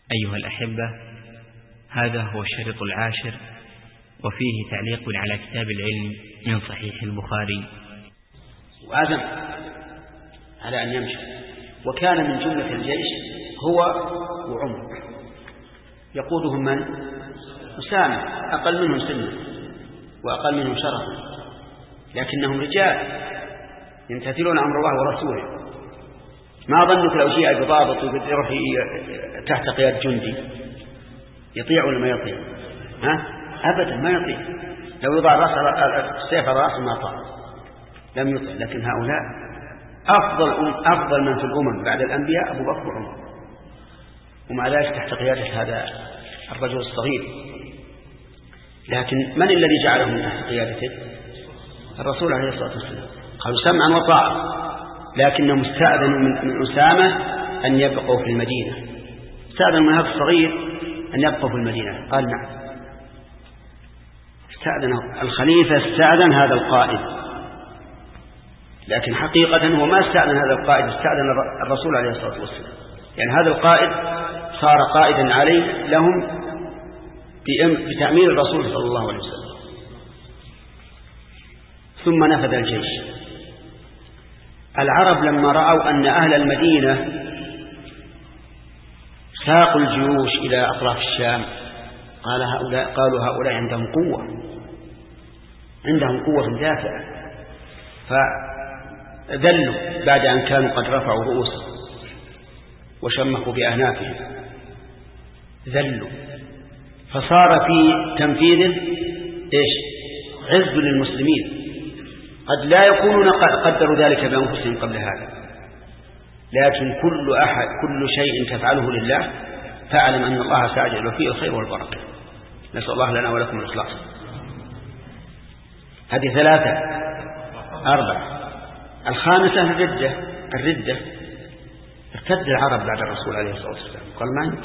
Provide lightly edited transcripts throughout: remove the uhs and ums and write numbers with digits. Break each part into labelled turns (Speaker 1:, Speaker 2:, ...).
Speaker 1: أيها الأحبة، هذا هو الشريط العاشر، وفيه تعليق على كتاب العلم من صحيح البخاري.
Speaker 2: وعزم على أن يمشي، وكان من جملة الجيش هو وعمر، يقودهم من؟ أسامة، أقل منهم سنا وأقل منهم شرفا، لكنهم رجال يمتثلون أمر الله ورسوله. ما ظنك لو جاء بضابط ويروح تحت قيادة جندي يطيع ولا ما يطيع؟ أبدا ما يطيع. لو يضع السيف على رأسه ما طاع، لم يطيع. لكن هؤلاء أفضل من في الأمم بعد الأنبياء أبو بكر وعمر، ومع ذلك تحت قيادة هذا الرجل الصغير. لكن من الذي جعلهم تحت قيادته؟ الرسول عليه الصلاة والسلام. قالوا سمعا وطاعة، لكنهم استأذنوا من أسامة أن يبقوا في المدينة. استأذن من هذا الصغير أن يبقوا في المدينة، قال نعم. استأذن الخليفة، استأذن هذا القائد، لكن حقيقة هو ما استأذن هذا القائد، استأذن الرسول عليه الصلاة والسلام. يعني هذا القائد صار قائدا عليه لهم بتأمير الرسول صلى الله عليه وسلم. ثم نفذ الجيش. العرب لما رأوا أن أهل المدينة ساقوا الجيوش إلى أطراف الشام قالوا هؤلاء عندهم قوة دافعة، فذلوا بعد أن كانوا قد رفعوا رؤوسهم وشمخوا بأهنافهم، ذلوا. فصار في تنفيذه عز للمسلمين. قد لا يكونون قدروا ذلك بأنفسهم قبل هذا، لكن كل شيء تفعله لله فاعلم أن الله سيجعل فيه الخير والبركة. نسأل الله لنا ولكم الإخلاص. هذه 3. 4. الخامسة الردة. ارتد العرب بعد الرسول عليه الصلاة والسلام، قال ما يمكن،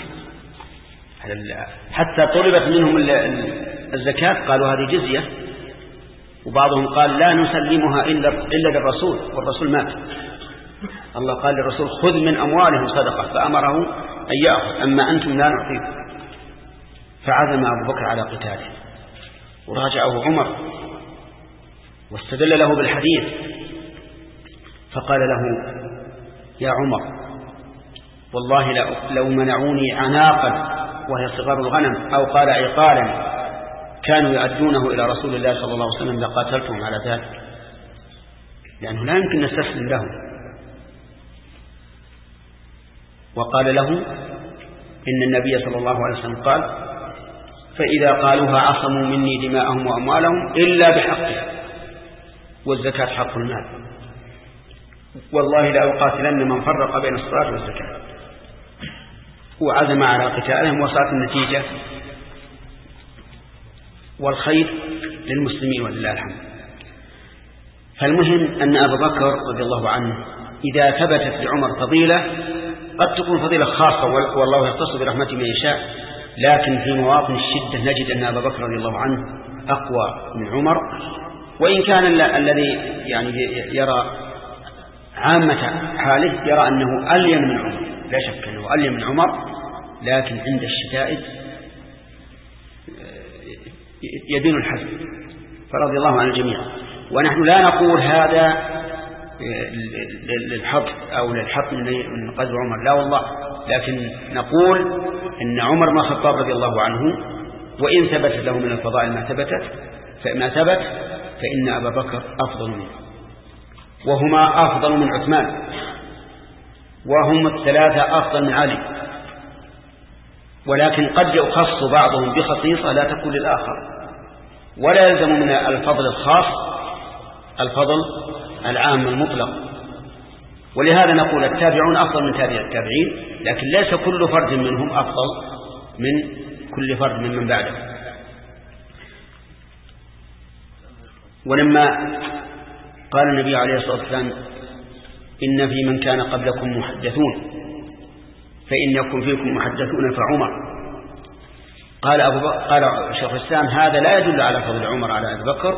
Speaker 2: حتى طلبت منهم الزكاة قالوا هذه جزية، وبعضهم قال لا نسلمها إلا للرسول، والرسول مات. الله قال للرسول خذ من أموالهم صدقة، فأمره أن يأخذ، أما أنتم لا نعطيكم. فعزم أبو بكر على قتاله، وراجعه عمر واستدل له بالحديث، فقال له يا عمر والله لو منعوني عناقا وهي صغار الغنم، أو قال عقالا كانوا يؤدونه إلى رسول الله صلى الله عليه وسلم لقاتلتهم على ذلك، لأنه لا يمكن نستسلم لهم. وقال له إن النبي صلى الله عليه وسلم قال فإذا قالوها عصموا مني دماءهم وأموالهم إلا بحقها، والزكاة حق المال، والله لأقاتلن من فرق بين الصلاة والزكاة. وعزم على قتالهم، وصارت النتيجة والخير للمسلمين ولله الحمد. فالمهم أن أبا بكر رضي الله عنه إذا ثبتت لعمر فضيلة، قد تكون فضيلة خاصة والله يختص برحمته من يشاء، لكن في مواطن الشدة نجد أن أبا بكر رضي الله عنه أقوى من عمر، وإن كان الذي يعني يرى عامة حاله يرى أنه ألين من عمر، لا شك أنه ألين من عمر، لكن عند الشدائد يبين الحزم، فرضي الله عن الجميع. ونحن لا نقول هذا للحق أو للحق من قدر عمر، لا والله، لكن نقول إن عمر بن الخطاب رضي الله عنه وإن ثبت له من الفضائل ما ثبت فإن أبا بكر أفضل منه، وهما أفضل من عثمان، وهم الثلاثة أفضل من علي، ولكن قد يخص بعضهم بخصيصة لا تكون للآخر، ولا يلزم من الفضل الخاص الفضل العام المطلق. ولهذا نقول التابعون أفضل من تابع التابعين، لكن ليس كل فرد منهم أفضل من كل فرد من بعده. ولما قال النبي عليه الصلاة والسلام إن في من كان قبلكم محدثون فإن يكن فيكم محدثون فعمر، قال شيخ الإسلام هذا لا يدل على فضل عمر على أبي بكر،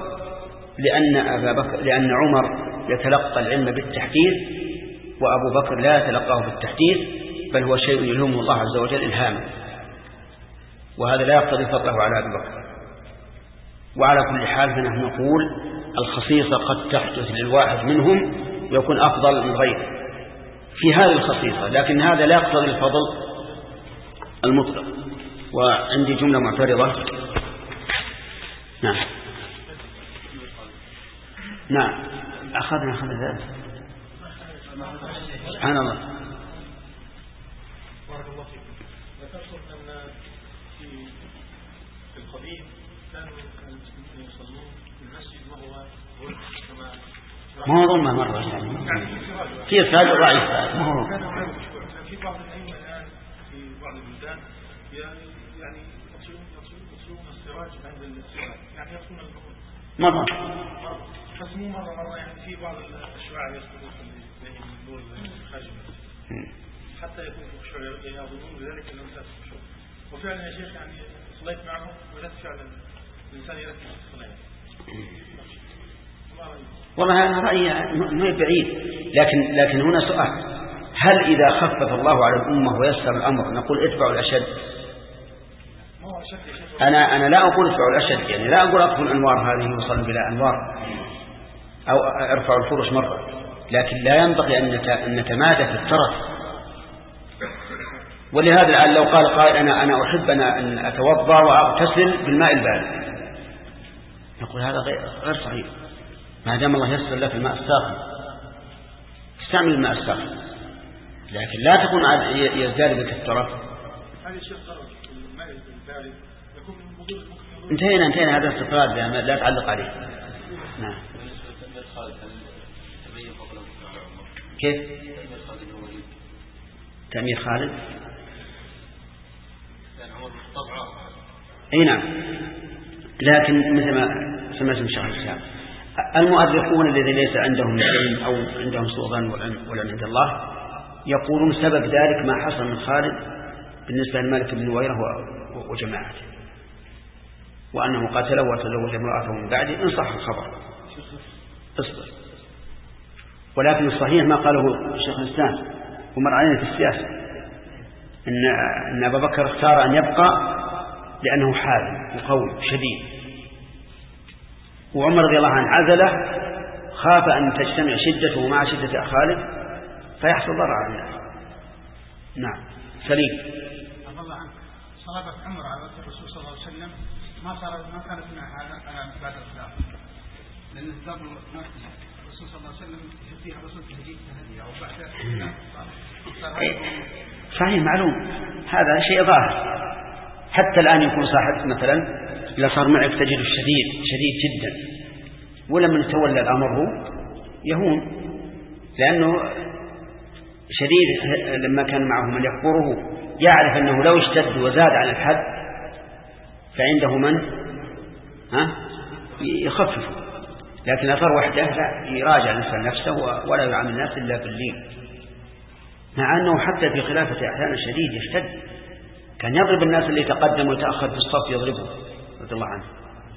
Speaker 2: لأن عمر يتلقى العلم بالتحديث وأبو بكر لا يتلقاه بالتحديث، بل هو شيء يلهمه الله عز وجل إلهاما. وهذا لا يقتضي فضله على أبي بكر. وعلى كل حال فنحن نقول الخصيصة قد تحدث للواحد منهم ويكون أفضل من غيره في هذه الخصيصة، لكن هذا لا يقتضي الفضل المطلق. وعندي جملة معترضة. نعم أخذنا ذلك. سبحان الله.
Speaker 3: بارك الله فيكم. ذكرتم أن في القديم كانوا المسلمين يصلون في المسجد وهو
Speaker 2: ما هو ظلمة مرة يعني في إرسال ضعيف. ما هو
Speaker 3: في بعض الأئمة الآن في بعض البلدان يعني يصلون السراج عند السراج، يعني يصلون
Speaker 2: مرة
Speaker 3: بس مو مرة يعني في بعض الشعراء يصلون بين النور الخارجي حتى يكون خشوع يظنون بذلك أنهم خشوع. وفعلا يا شيخ يعني صليت معهم وجدت فعلا الإنسان يركز في الصلاة.
Speaker 2: والله أنا رأيي ما بعيد، لكن هنا سؤال: هل إذا خفف الله على الأمة ويسر الأمر نقول اتبعوا الأشد؟ أنا لا أقول اتبعوا الأشد، يعني لا أقول أطفوا الأنوار هذه وصلوا بلا أنوار أو ارفعوا الفرش مرة، لكن لا ينبغي أن نتمادى في الترف. ولهذا لو قال قائل أنا أحب أن أتوضأ وأغتسل بالماء البارد، نقول هذا غير صحيح. ما دام الله يسر لك الماء الساخن استعمل الماء الساخن، لكن لا تكون يزداد بك الترف. انتهينا هذا استطراد لا تعلق عليه. نعم. كيف تأمير خالد؟ اي نعم، لكن مثل ما سمعت من شيخ الإسلام المؤرخون الذين ليس عندهم علم أو عندهم سوء ظن ولا عند الله يقولون سبب ذلك ما حصل من خالد بالنسبة لمالك بن نويرة وجماعته، وأنه قتله وتزوج امرأته من بعده إن صح الخبر. اصبر. ولكن الصحيح ما قاله الشيخ الإسلام ومر علينا في السياسة أن أبا بكر اختار أن يبقى لأنه حازم وقوي شديد، وعمر رضي الله عنه عزله خاف أن تجتمع شدته مع شدة خالد فيحصل ضرر على الناس. نعم. سليم.
Speaker 3: الله عنك. صحابة عمر على وجه الرسول صلى الله عليه وسلم ما كانت معها بعد الإسلام، لأن الإسلام الرسول صلى الله عليه وسلم فيها رسول تهديد أو بعد الإسلام.
Speaker 2: صحيح معلوم، هذا شيء ظاهر. حتى الآن يكون صاحب مثلا إذا صار معك تجد شديد جدا، ولما تولى الأمر هو يهون، لأنه شديد لما كان معه من يخبره يعرف أنه لو اشتد وزاد عن الحد فعنده من يخففه، لكن أثر وحده لا، يراجع الإنسان نفسه ولا يعامل الناس إلا باللين، مع أنه حتى في خلافة أحيانا شديد يشتد، كان يضرب الناس اللي تقدم وتأخر في الصف يضربه رضي الله عنه،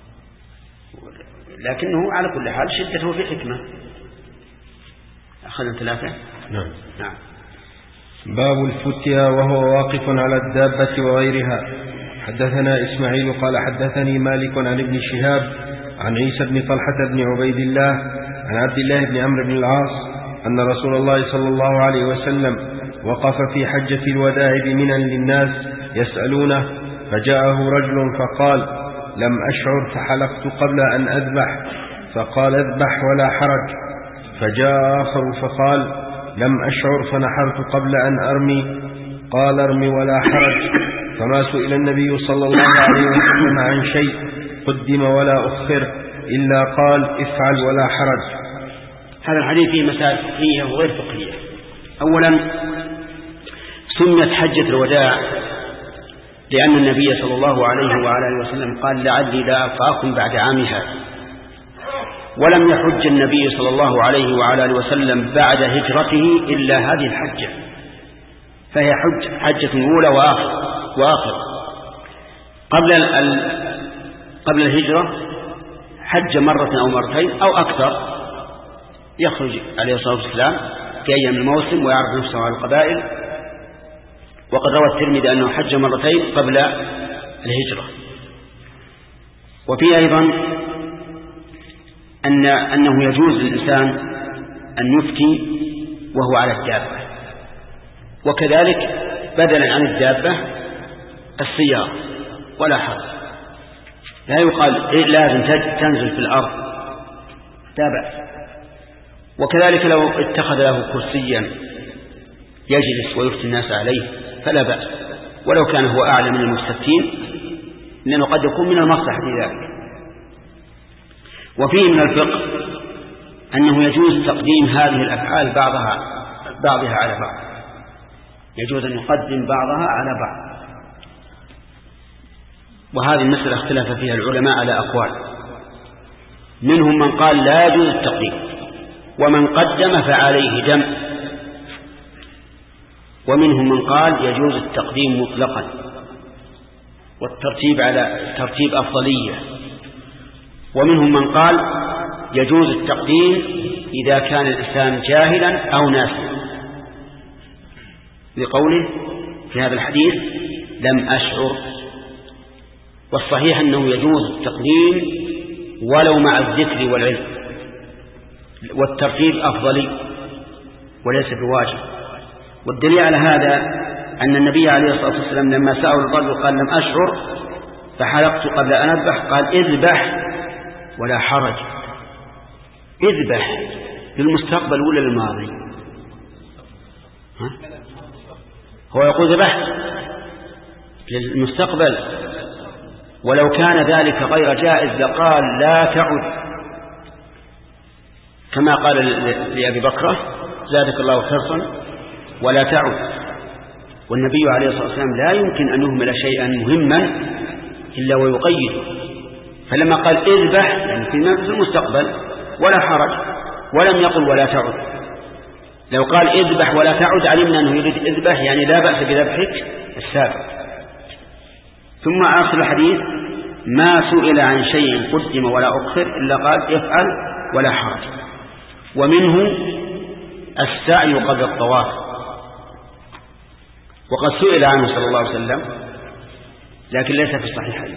Speaker 2: لكنه على كل حال شدته في حكمة. أخذنا 3.
Speaker 4: نعم.
Speaker 5: باب الفتيا وهو واقف على الدابة وغيرها. حدثنا إسماعيل قال حدثني مالك عن ابن شهاب عن عيسى بن طلحة بن عبيد الله عن عبد الله بن عمرو بن العاص أن رسول الله صلى الله عليه وسلم وقف في حجة الوداع بمنى للناس يسألونه، فجاءه رجل فقال: لم أشعر فحلقت قبل أن أذبح، فقال: اذبح ولا حرج. فجاء آخر فقال: لم أشعر فنحرت قبل أن أرمي، قال: ارمي ولا حرج. فما سئل النبي صلى الله عليه وسلم عن شيء قدم ولا أخر إلا قال: افعل ولا حرج.
Speaker 2: هذا الحديث فيه مسائل فقهية وغير فقهية. أولا سميت حجة الوداع لأن النبي صلى الله عليه وعلى آله وسلم قال: لعلي لا ألقاكم بعد عامي هذا. ولم يحج النبي صلى الله عليه وعلى آله وسلم بعد هجرته إلا هذه الحجة، فهي حجة أولى وآخر. قبل الهجرة حج مرة أو مرتين أو أكثر، يخرج عليه الصلاة والسلام في أيام الموسم ويعرف نفسه على القبائل. وقد روى الترمذي أنه حج مرتين قبل الهجرة. وفي أيضا أنه يجوز للإنسان أن يفتي وهو على الدابة، وكذلك بدلا عن الدابة السيارة ولا حرج، لا يقال لازم تنزل في الأرض، لا بأس. وكذلك لو اتخذ له كرسيا يجلس ويفتي الناس عليه فلا بأس، ولو كان هو أعلى من المستفتين، لأنه قد يكون من المصلحة في ذلك. وفيه من الفقه أنه يجوز تقديم هذه الأفعال بعضها على بعض، يجوز أن يقدم بعضها على بعض. وهذه المسألة اختلف فيها العلماء على أقوال، منهم من قال لا يجوز التقديم، ومن قدم فعليه دم، ومنهم من قال يجوز التقديم مطلقا والترتيب على ترتيب أفضلية، ومنهم من قال يجوز التقديم إذا كان الإنسان جاهلا أو ناسيا، لقوله في هذا الحديث لم أشعر. والصحيح أنه يجوز التقديم ولو مع الذكر والعلم، والترتيب أفضلي وليس بواجب. والدليل على هذا أن النبي عليه الصلاة والسلام لما سأل الرجل قال لم أشعر فحلقت قبل أن أذبح، قال اذبح ولا حرج. اذبح للمستقبل ولا للماضي؟ هو يقول ذبحت للمستقبل، ولو كان ذلك غير جائز لقال لا تعد، كما قال لأبي بكر زادك الله حرصا ولا تعد. والنبي عليه الصلاة والسلام لا يمكن أن يهمل شيئا مهما إلا ويقيده، فلما قال اذبح يعني في المستقبل ولا حرج، ولم يقل ولا تعد. لو قال اذبح ولا تعد علمنا أنه يريد اذبح يعني لا بأس بذبحك السابق. ثم آخر الحديث ما سئل عن شيء قدم ولا أخر إلا قال افعل ولا حرج. ومنه السعي قبل الطواف، وقد سئل عنه صلى الله عليه وسلم لكن ليس في الصحيحين.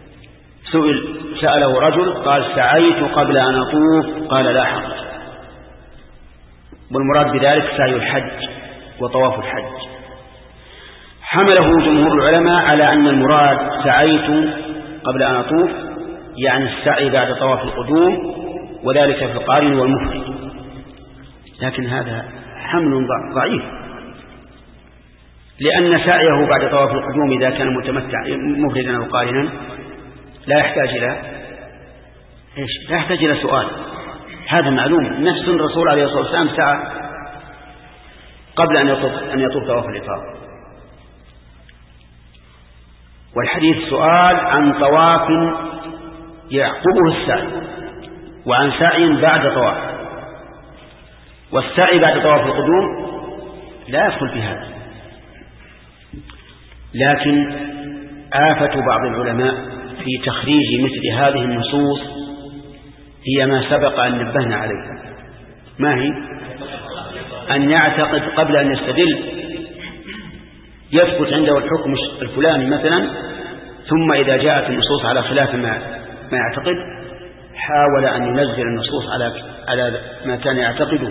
Speaker 2: سأله رجل قال سعيت قبل أن أطوف، قال لا حرج. والمراد بذلك سعي الحج وطواف الحج. حمله جمهور العلماء على أن المراد سعيت قبل أن أطوف يعني السعي بعد طواف القدوم، وذلك في القارن والمفرد، لكن هذا حمل ضعيف، لأن سعيه بعد طواف القدوم إذا كان متمتع مفردا أو قارنا لا يحتاج إلى سؤال، هذا معلوم. نفس الرسول عليه الصلاة والسلام سعى قبل أن يطوف طواف الإفاضة. والحديث سؤال عن طواف يعقبه السعي، وعن سعي بعد طواف، والسعي بعد طواف القدوم لا يدخل في هذا. لكن آفة بعض العلماء في تخريج مثل هذه النصوص هي ما سبق أن نبهنا عليها. ما هي؟ أن يعتقد قبل أن يستدل، يثبت عنده الحكم الفلاني مثلا، ثم إذا جاءت النصوص على خلاف ما يعتقد حاول أن ينزل النصوص على ما كان يعتقده.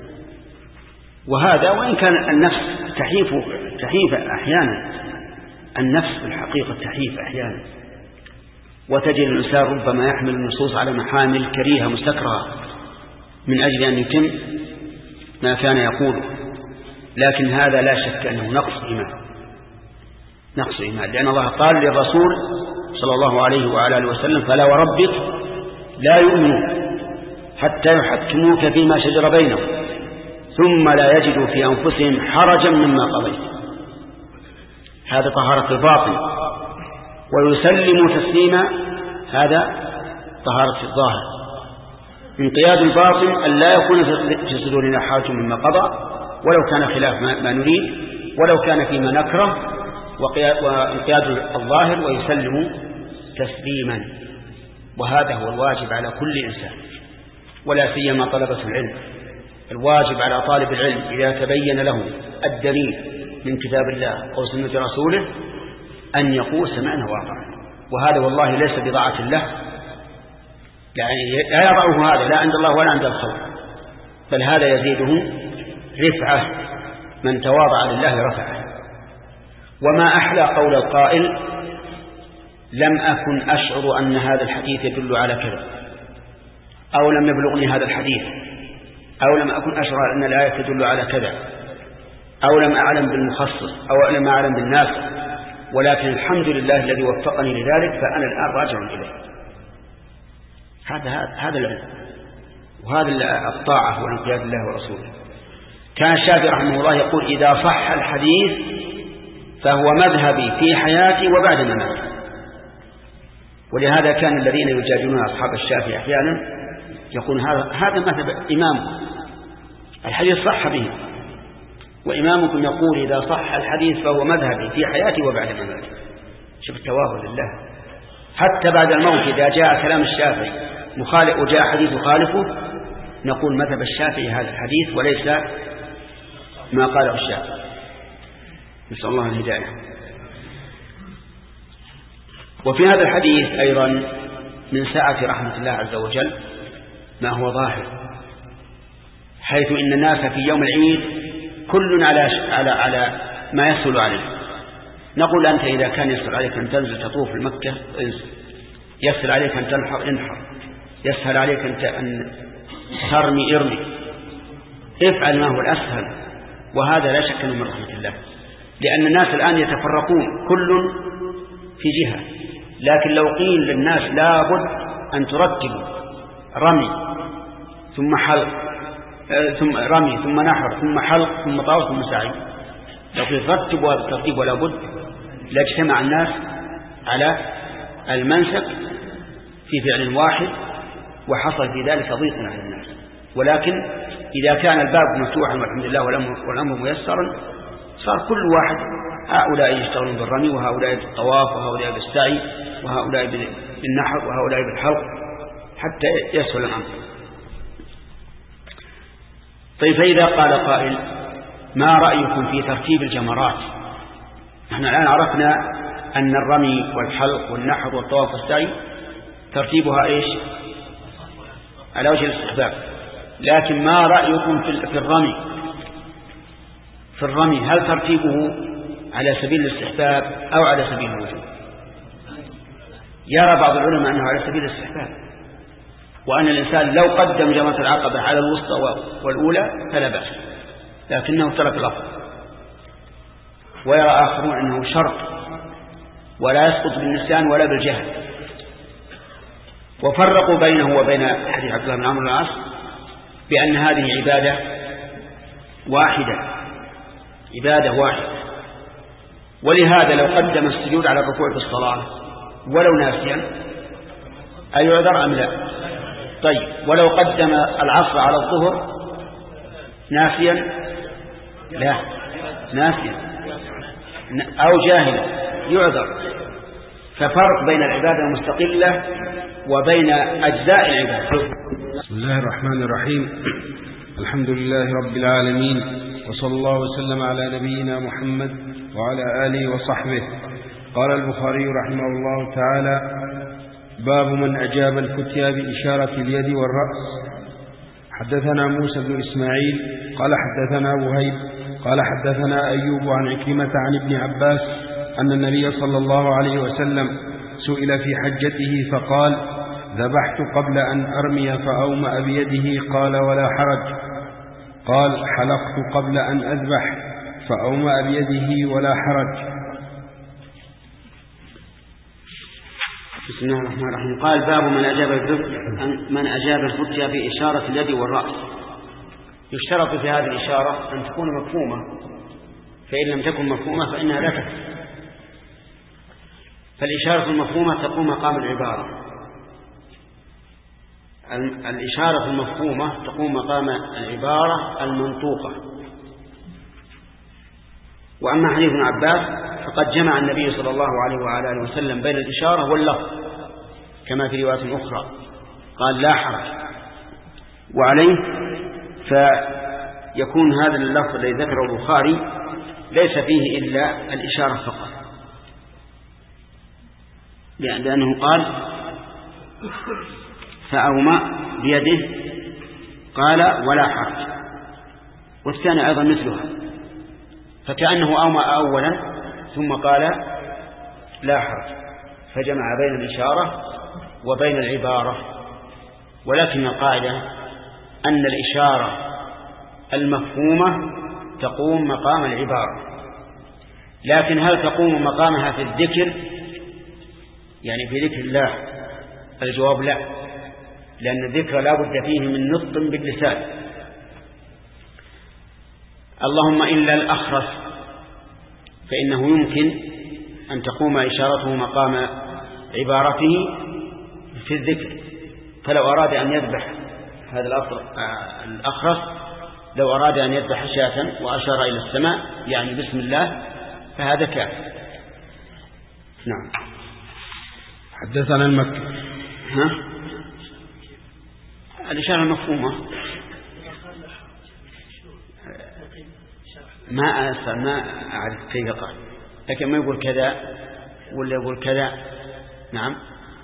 Speaker 2: وهذا وإن كان النفس تحيف أحيانا، النفس في الحقيقة تحيف أحيانا، وتجد الإنسان ربما يحمل النصوص على محامل كريهة مستكرهة من أجل أن يتم ما كان يقوله، لكن هذا لا شك أنه نقص إيمان، لأن الله قال للرسول صلى الله عليه وعلى آله وسلم فلا وربك لا يؤمنون حتى يحكموك فيما شجر بينهم ثم لا يجدوا في أنفسهم حرجا مما قضيت. هذا طهارة الباطن، ويسلموا تسليما هذا طهارة الظاهر. انقياد الباطن أن لا يكون في صدورنا حرج مما قضى، ولو كان خلاف ما نريد، ولو كان فيما نكره، وانقياد الظاهر ويسلم تسليما. وهذا هو الواجب على كل إنسان، ولا سيما طلبة العلم. الواجب على طالب العلم إذا تبين له الدليل من كتاب الله أو سنة رسوله أن يقول سمعنا وأطعنا، وهذا والله ليس بضاعة له، يعني لا يضعه هذا لا عند الله ولا عند الخلق، بل هذا يزيده رفعة، من تواضع لله رفعه. وما أحلى قول القائل لم أكن أشعر أن هذا الحديث يدل على كذا، أو لم يبلغني هذا الحديث، أو لم أكن أشعر أن الآية تدل على كذا، أو لم أعلم بالمخصص، أو لم أعلم بالناس، ولكن الحمد لله الذي وفقني لذلك، فأنا الآن راجع إليه. هذا العلم، وهذا الطاعة والانقياد لله ورسوله. كان الشافعي رحمه الله يقول إذا صح الحديث فهو مذهبي في حياتي وبعد مماتي. ولهذا كان الذين يجادلون أصحاب الشافعي أحيانا يقول هذا مذهب إمامكم، الحديث صح به، وإمامكم يقول إذا صح الحديث فهو مذهبي في حياتي وبعد مماتي. شوف التواضع لله، حتى بعد الموت إذا جاء كلام الشافعي مخالف وجاء حديث يخالفه نقول مذهب الشافعي هذا الحديث وليس ما قاله الشافعي. نسأل الله الهداية. وفي هذا الحديث أيضا من سعة رحمة الله عز وجل ما هو ظاهر، حيث إن الناس في يوم العيد كل على ما يسهل عليه. نقول أنت إذا كان يسهل عليك أن تنزل تطوف المكة انزل، يسهل عليك أن تنحر انحر، يسهل عليك أن ترمي ارمي، افعل ما هو الأسهل. وهذا لا شك من رحمة الله، لأن الناس الآن يتفرقون كل في جهة، لكن لو قيل للناس لابد أن ترتبوا رمي ثم حلق ثم رمي ثم نحر ثم حلق ثم طواف ثم سعي، لو قيل رتبوا هذا الترتيب ولا بد لاجتمع الناس على المنسك في فعل واحد وحصل في ذلك ضيق على الناس. ولكن إذا كان الباب مفتوحا والحمد لله والأمر ميسرا صار كل واحد هؤلاء يشتغلون بالرمي وهؤلاء بالطواف وهؤلاء بالسعي وهؤلاء بالنحر وهؤلاء بالحلق حتى يسهل الأمر. طيب فإذا قال قائل ما رأيكم في ترتيب الجمرات؟ نحن الآن عرفنا أن الرمي والحلق والنحر والطواف والسعي ترتيبها إيش؟ على وجه الاستحباب، لكن ما رأيكم في الرمي؟ في الرمي هل ترتيبه على سبيل الاستحباب أو على سبيل الوجوب؟ يرى بعض العلماء أنه على سبيل الاستحباب، وأن الإنسان لو قدم جمرة العقبة على الوسطى والأولى فلا بأس، لكنه ترك الأفضل. ويرى آخرون أنه شرط ولا يسقط بالنسيان ولا بالجهل. وفرقوا بينه وبين حديث عبد الله بن عمرو بن العاص بأن هذه عبادة واحدة، عبادة واحدة. ولهذا لو قدم السجود على الركوع في الصلاة ولو ناسيا أيعذر أم لا؟ طيب ولو قدم العصر على الظهر ناسيا؟ لا، ناسيا أو جاهلا يعذر. ففرق بين العبادة المستقلة وبين أجزاء العبادة.
Speaker 5: بسم الله الرحمن الرحيم، الحمد لله رب العالمين، وصلى الله وسلم على نبينا محمد وعلى آله وصحبه. قال البخاري رحمه الله تعالى: باب من أجاب الفتيا بإشارة اليد والرأس. حدثنا موسى بن إسماعيل قال حدثنا وهيب قال حدثنا أيوب عن عكرمة عن ابن عباس أن النبي صلى الله عليه وسلم سئل في حجته فقال: ذبحت قبل أن أرمي فأومأ بيده، قال: ولا حرج. قال: حلقت قبل أن أذبح فأومأ بيده، ولا حرج.
Speaker 2: بسم الله الرحمن الرحيم. قال: باب من أجاب الفتيا بإشارة اليد والرأس. يشترط في هذه الإشارة أن تكون مفهومة، فإن لم تكن مفهومة فإنها لا تكفي. فالإشارة المفهومة تقوم مقام العبارة، الإشارة المفهومة تقوم مقام العبارة المنطوقة. وأما حديث ابن عباس فقد جمع النبي صلى الله عليه وعلى آله وسلم بين الإشارة واللفظ كما في رواية أخرى، قال: لا حرج. وعليه فيكون هذا اللفظ الذي ذكره البخاري ليس فيه إلا الإشارة فقط، لأنه قال فأومأ بيده قال ولا حرج، والثاني أيضا مثلها، فكأنه أومأ أولا ثم قال لا حرج، فجمع بين الإشارة وبين العبارة. ولكن القاعدة أن الإشارة المفهومة تقوم مقام العبارة، لكن هل تقوم مقامها في الذكر يعني في ذكر الله؟ الجواب لا، لأن الذكر لا بد فيه من نطق باللسان، اللهم إلا الأخرس فإنه يمكن أن تقوم إشارته مقام عبارته في الذكر. فلو أراد أن يذبح هذا الأخرس، لو أراد أن يذبح شاة وأشار إلى السماء يعني بسم الله فهذا كافر. نعم.
Speaker 5: حدثنا المكي.
Speaker 2: الإشارة المفهومة ما أعرف كيف قال، لكن ما يقول كذا ولا يقول كذا. نعم.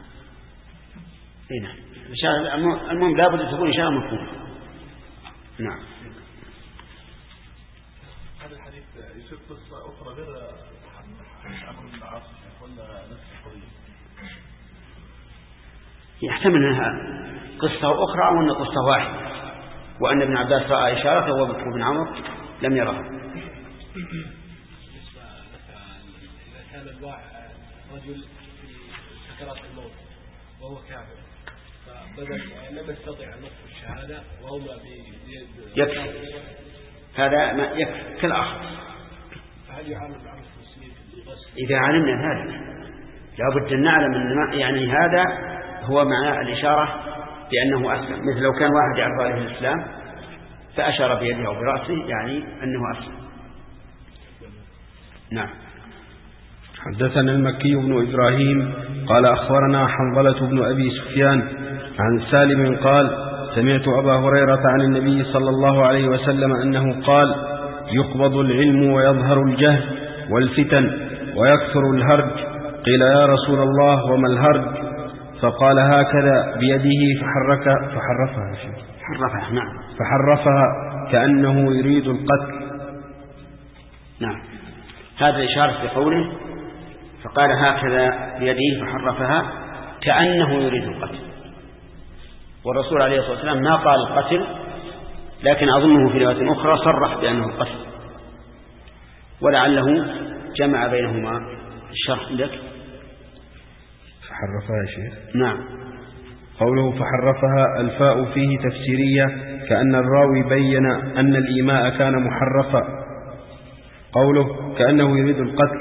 Speaker 2: نعم. المهم لابد أن تكون إشارة مفهومة. نعم.
Speaker 3: هذا الحديث يصير قصة أخرى غير عمرو بن العاص ولا نفس القضية؟
Speaker 2: يحتمل أنها قصة أخرى أو أنها قصة واحدة، وأن ابن عباس رأى إشارة وابن عمرو لم يرها.
Speaker 4: إذا كان رجل في سكرات الموت وهو كافر فبدأ لم يستطع أن ينطق الشهادة وهو
Speaker 2: يكفي، هذا ما يكفي كالآخر.
Speaker 4: فهل يعامل مع المسلمين في الغسل؟
Speaker 2: إذا علمنا ذلك لابد أن نعلم أن يعني هذا هو مع الإشارة بأنه أسلم، مثل لو كان واحد يعرف عليه الإسلام فأشار بيده أو برأسه يعني أنه أسلم. نعم.
Speaker 5: حدثنا المكي بن إبراهيم قال أخبرنا حنظلة بن أبي سفيان عن سالم قال سمعت أبا هريرة عن النبي صلى الله عليه وسلم أنه قال يقبض العلم ويظهر الجهل والفتن ويكثر الهرج. قيل يا رسول الله وما الهرج؟ فقال هكذا بيده فحرفها كأنه يريد القتل.
Speaker 2: نعم. هذا إشارة في قوله فقال هكذا بيده فحرفها كأنه يريد القتل، والرسول عليه الصلاة والسلام ما قال القتل، لكن أظنه في رواية أخرى صرح بأنه القتل، ولعله جمع بينهما. الشرح لك
Speaker 5: فحرفها يا شيخ.
Speaker 2: نعم.
Speaker 5: قوله فحرفها الفاء فيه تفسيرية كأن الراوي بين أن الإيماء كان محرفا. قوله كأنه يريد القتل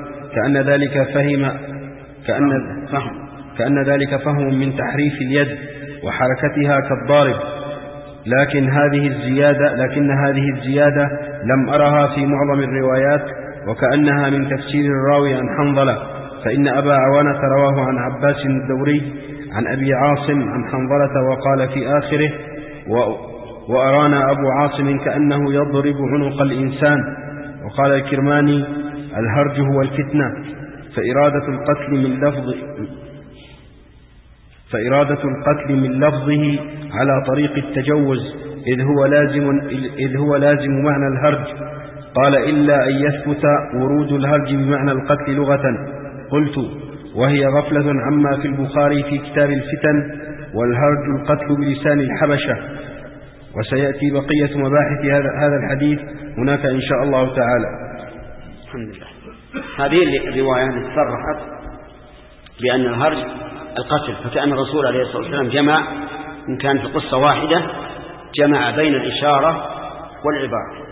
Speaker 5: كأن ذلك فهم من تحريف اليد وحركتها كالضارب، لكن هذه الزيادة لم أرها في معظم الروايات، وكأنها من تفسير الراوي عن حنظلة، فإن أبا عوانة رواه عن عباس الدوري عن أبي عاصم عن حنظلة وقال في آخره وأرانا أبو عاصم كأنه يضرب عنق الإنسان. وقال الكرماني الهرج هو الفتنة، فإرادة القتل من لفظه على طريق التجوز إذ هو لازم معنى الهرج. قال إلا أن يثبت ورود الهرج بمعنى القتل لغة. قلت وهي غفلة عما في البخاري في كتاب الفتن، والهرج القتل بلسان الحبشة. وسيأتي بقية مباحث هذا الحديث هناك إن شاء الله تعالى.
Speaker 2: الحمد لله. هذه الرواية صرحت بأن الهرج القتل، فكأن الرسول عليه الصلاة والسلام جمع، إن كان في قصة واحدة جمع بين الإشارة والعبارة.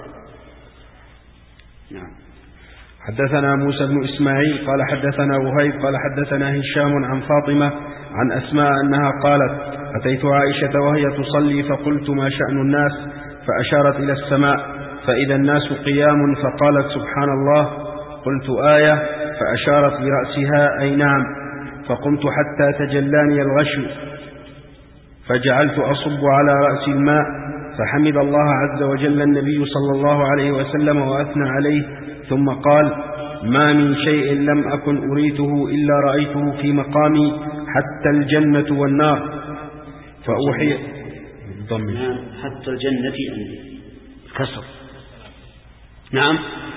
Speaker 2: نعم.
Speaker 5: حدثنا موسى بن إسماعيل قال حدثنا وهيب قال حدثنا هشام عن فاطمة عن أسماء أنها قالت أتيت عائشة وهي تصلي فقلت ما شأن الناس؟ فأشارت إلى السماء فإذا الناس قيام، فقالت سبحان الله. قلت آية؟ فأشارت برأسها أي نعم. فقمت حتى تجلاني الغشي فجعلت أصب على رأسي الماء، فحمد الله عز وجل النبي صلى الله عليه وسلم وأثنى عليه، ثم قال ما من شيء لم أكن أريته إلا رأيته في مقامي حتى الجنة والنار. فأوحي
Speaker 2: حتى الجنة كسر. نعم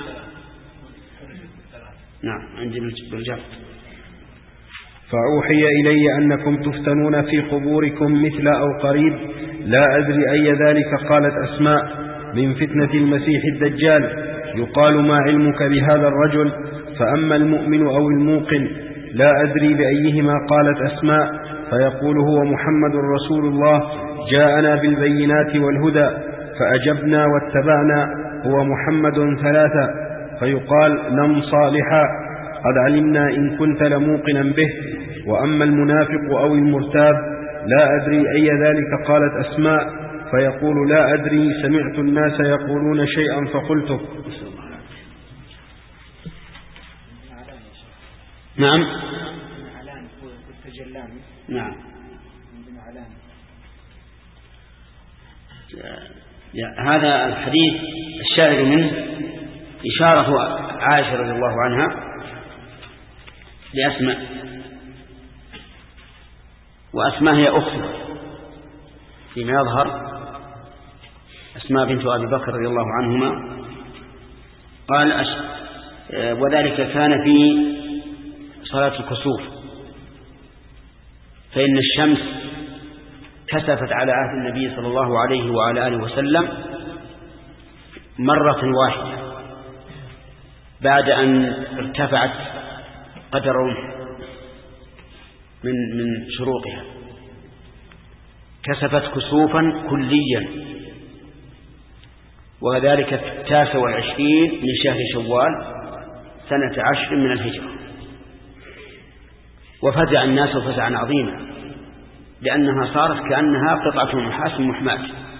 Speaker 2: عندي بالجر.
Speaker 5: فأوحي إلي أنكم تفتنون في قبوركم مثل أو قريب، لا أدري أي ذلك. قالت أسماء: من فتنة المسيح الدجال. يقال: ما علمك بهذا الرجل؟ فأما المؤمن أو الموقن لا أدري بأيهما. قالت أسماء: فيقول: هو محمد رسول الله، جاءنا بالبينات والهدى فأجبنا واتبعنا، هو محمد 3. فيقال: نم صالحا، قد علمنا إن كنت لموقنا به. وأما المنافق أو المرتاب لا أدري أي ذلك. قالت أسماء: فيقول: لا أدري، سمعت الناس يقولون شيئا فقلته.
Speaker 2: نعم هذا الحديث الشاهد منه إشارة عائشة رضي الله عنها لأسماء، وأسماء هي أخته فيما يظهر، أسماء بنت أبي بكر رضي الله عنهما. قال: وذلك كان في صلاة الكسوف، فإن الشمس كسفت على عهد النبي صلى الله عليه وعلى آله وسلم مرة واحدة بعد أن ارتفعت قدر من شروقها، كسفت كسوفا كليا، وذلك في 29 من شهر شوال سنة 10 من الهجرة. وفزع الناس فزعا عظيما، لأنها صارت كأنها قطعة نحاس محماة،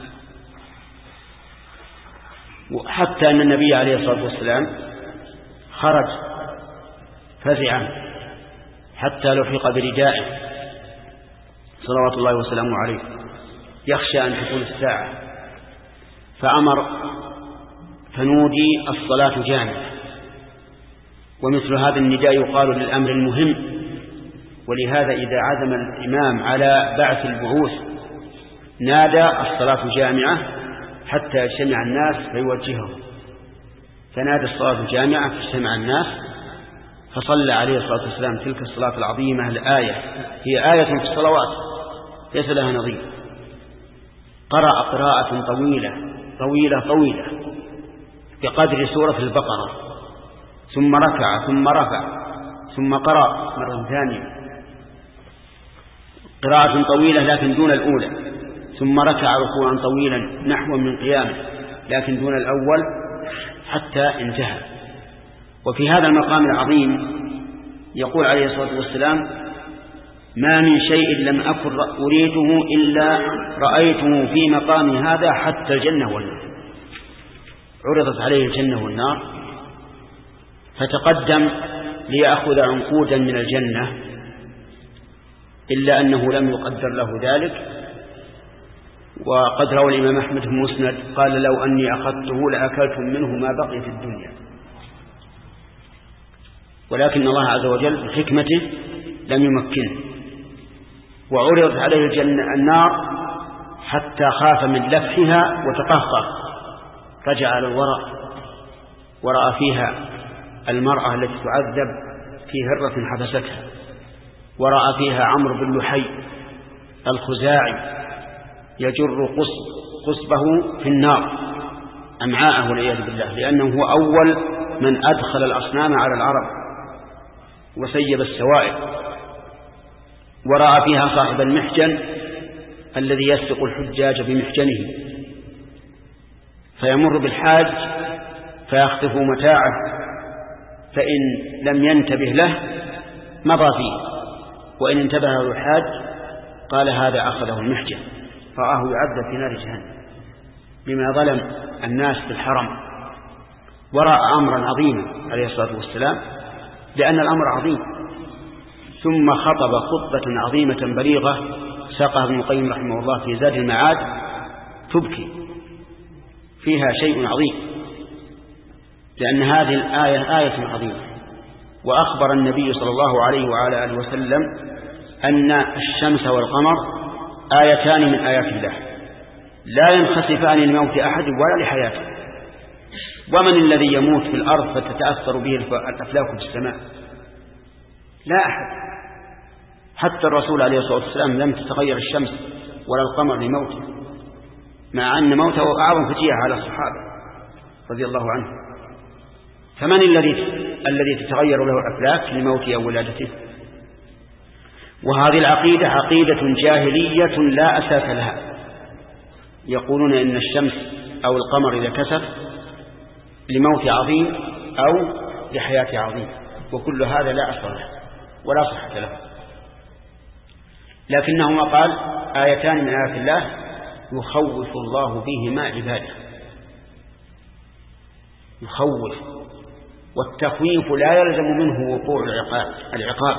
Speaker 2: حتى أن النبي عليه الصلاة والسلام خرج فزعا حتى لحق بردائه صلوات الله وسلامه عليه، يخشى أن تكون الساعة، فأمر فنودي الصلاة جامعة. ومثل هذا النداء يقال للأمر المهم، ولهذا إذا عزم الإمام على بعث البعوث نادى الصلاة جامعة حتى يجتمع الناس فيوجههم، فنادى الصلاة جامعة فاجتمع الناس، فصلى عليه الصلاة والسلام تلك الصلاة العظيمة الآية، هي آية في الصلوات ليس لها نظير. قرأ قراءة طويلة بقدر سورة البقرة، ثم ركع ثم رفع ثم قرأ مرة ثانية قراءة طويلة لكن دون الأولى، ثم ركع ركوعا طويلا نحو من قيامه لكن دون الأول حتى انتهى. وفي هذا المقام العظيم يقول عليه الصلاة والسلام: ما من شيء لم أكن أريده إلا رأيته في مقام هذا حتى الجنة والنار. عرضت عليه الجنة والنار فتقدم ليأخذ عنقودا من الجنة، إلا أنه لم يقدر له ذلك. وقد روى الإمام أحمد في المسند قال: لو أني أخذته لأكلت منه ما بقي في الدنيا. ولكن الله عز وجل بحكمته لم يمكنه، وعرضت عليه النار حتى خاف من لفحها وتقهقر، رجع على الوراء ورأى فيها المرأة التي تعذب في هرة حبستها، ورأى فيها عمرو بن لحي الخزاعي يجر قصبه في النار أمعاءه والعياذ بالله، لأنه هو أول من أدخل الأصنام على العرب وسيب السوائل. ورأى فيها صاحب المحجن الذي يسرق الحجاج بمحجنه، فيمر بالحاج فيخطف متاعه، فإن لم ينتبه له مضى فيه، وإن انتبه له الحاج قال: هذا أخذه المحجن، رآه يعذب في نار جهنم بما ظلم الناس في الحرم. ورأى أمرا عظيما عليه الصلاة والسلام، لأن الأمر عظيم. ثم خطب خطبة عظيمة بليغة ساقها ابن القيم رحمه الله في زاد المعاد، تبكي فيها شيء عظيم، لأن هذه الآية آية عظيمة. وأخبر النبي صلى الله عليه وعلى آله وسلم أن الشمس والقمر آيتان من آيات الله لا ينخسفان لموت أحد ولا لحياته. ومن الذي يموت في الأرض فتتأثر به الأفلاك في السماء؟ لا أحد. حتى الرسول عليه الصلاة والسلام لم تتغير الشمس ولا القمر لموته، مع أن موته أعظم فتية على الصحابة رضي الله عنهم. فمن الذي تتغير له الأفلاك لموته أو ولادته؟ وهذه العقيدة عقيدة جاهلية لا أساس لها. يقولون إن الشمس أو القمر إذا كسف لموت عظيم أو لحياة عظيم، وكل هذا لا أصل له ولا صحة له. لكنه قال آيتان من آيات الله يخوف الله بهما عباده. يخوف، والتخويف لا يلزم منه وقوع العقاب.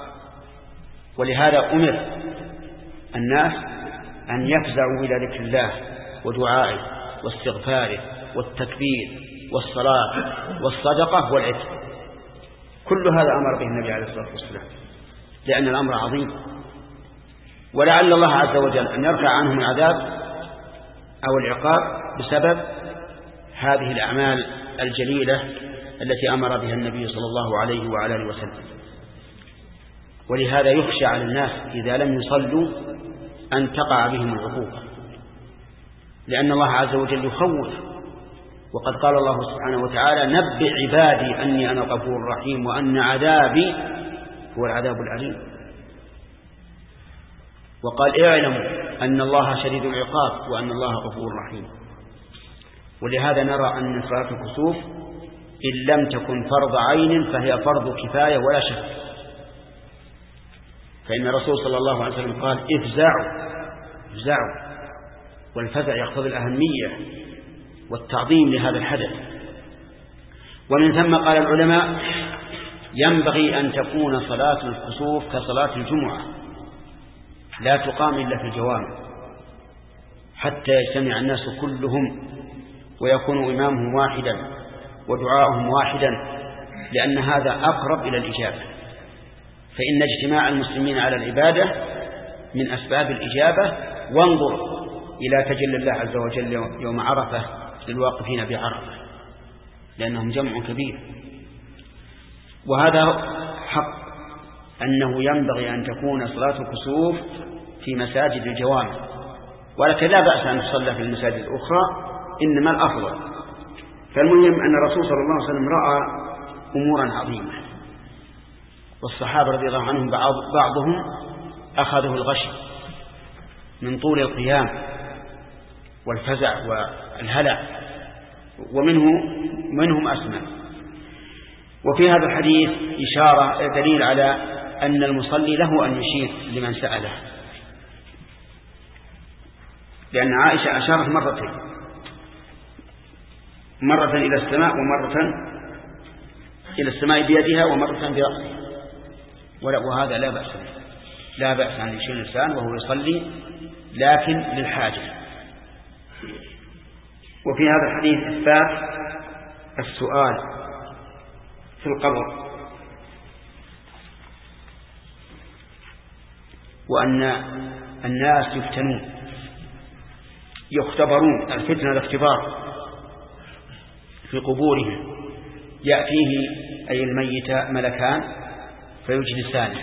Speaker 2: ولهذا أمر الناس أن يفزعوا إلى ذكر الله ودعائه واستغفاره والتكبير والصلاة والصدقة والعتق. كل هذا أمر به النبي عليه الصلاة والسلام، لأن الأمر عظيم. ولعل الله عز وجل أن يرفع عنهم العذاب أو العقاب بسبب هذه الأعمال الجليلة التي أمر بها النبي صلى الله عليه وعلى آله وسلم. ولهذا يخشى على الناس إذا لم يصلوا أن تقع بهم العقوبة، لأن الله عز وجل يخوف. وقد قال الله سبحانه وتعالى نبئ عبادي أني أنا الغفور الرحيم وأن عذابي هو العذاب الأليم. وقال اعلموا أن الله شديد العقاب وأن الله غفور رحيم. ولهذا نرى أن صلاة الكسوف إن لم تكن فرض عين فهي فرض كفاية ولا شك. فإن الرسول صلى الله عليه وسلم قال افزعوا، والفزع يقتضي الأهمية والتعظيم لهذا الحدث. ومن ثم قال العلماء ينبغي أن تكون صلاة الكسوف كصلاة الجمعة، لا تقام إلا في الجوامع حتى يجتمع الناس كلهم ويكون إمامهم واحدا ودعاءهم واحدا، لأن هذا أقرب إلى الإجابة. فإن اجتماع المسلمين على العبادة من أسباب الإجابة. وانظر إلى تجلي الله عز وجل يوم عرفة للواقفين بعرفة، لأنهم جمع كبير. وهذا حق أنه ينبغي أن تكون صلاة الكسوف في مساجد الجوامع، ولكن لا بأس أن تصلى في المساجد الأخرى، إنما الأفضل. فالمهم أن الرسول صلى الله عليه وسلم رأى أمورا عظيمة، والصحابة رضي الله عنهم بعضهم أخذه الغش من طول القيام والفزع والهلع، ومنهم أسمع. وفي هذا الحديث إشارة دليل على أن المصلي له أن يشير لمن سأله، لأن عائشة أشارت مرة إلى السماء ومرة إلى السماء بيدها ومرة برأسها، وهذا لا بأس أن يشير الإنسان وهو يصلي، لكن للحاجة. وفي هذا الحديث إثبات السؤال في القبر، وأن الناس يختبرون. الفتنة الاختبار في قبورهم، يأتيه أي الميت ملكان فيجلسانه.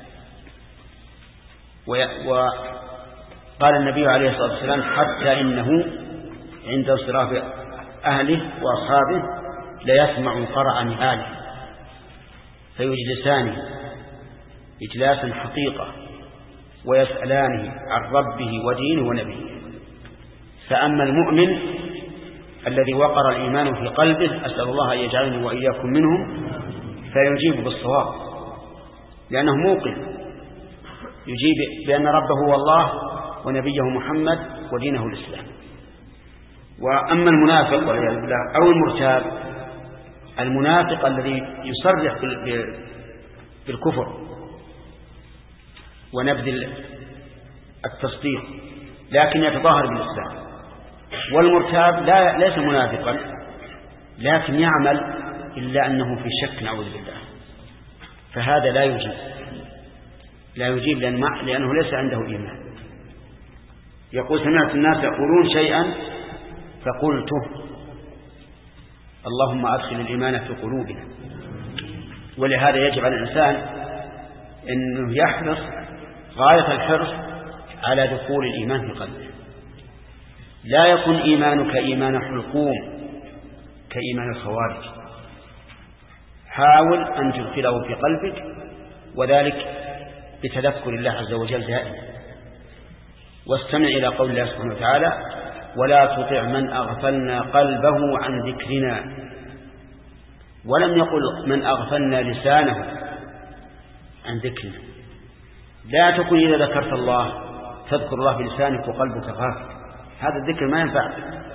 Speaker 2: وقال النبي عليه الصلاة والسلام حتى إنه عند انصراف أهله وأصحابه ليسمع قرع نعاله فيجلسانه إجلاسا حقيقة ويسألانه عن ربه ودينه ونبيه. فأما المؤمن الذي وقر الإيمان في قلبه، أسأل الله أن يجعلني وإياكم منهم، فيجيب بالصواب لأنه موقن، يجيب بأن ربه هو الله ونبيه محمد ودينه الإسلام. وأما المنافق والعياذ بالله أو المرتاب، المنافق الذي يصرح بالكفر ونبذ التصديق لكن يتظاهر بالإسلام، والمرتاب ليس منافقا لكن يعمل إلا أنه في شك، نعوذ بالله، فهذا لا يجيب لأنه ليس عنده إيمان. يقول سمعت الناس يقولون شيئا فقلته، اللهم أدخل الإيمان في قلوبنا. ولهذا يجب على الإنسان أنه يحرص غاية الحرص على دخول الإيمان في قلبه. لا يكن إيمانك إيمان حلقوم كإيمان الخوارج. حاول أن تدخله في قلبك، وذلك بتذكر الله عز وجل دائما. واستمع إلى قول الله سبحانه وتعالى: ولا تطع من أغفلنا قلبه عن ذكرنا. ولم يقل من أغفلنا لسانه عن ذكرنا. لا تكن إذا ذكرت الله تذكر الله بلسانك وقلبك غافل، هذا الذكر ما ينفع.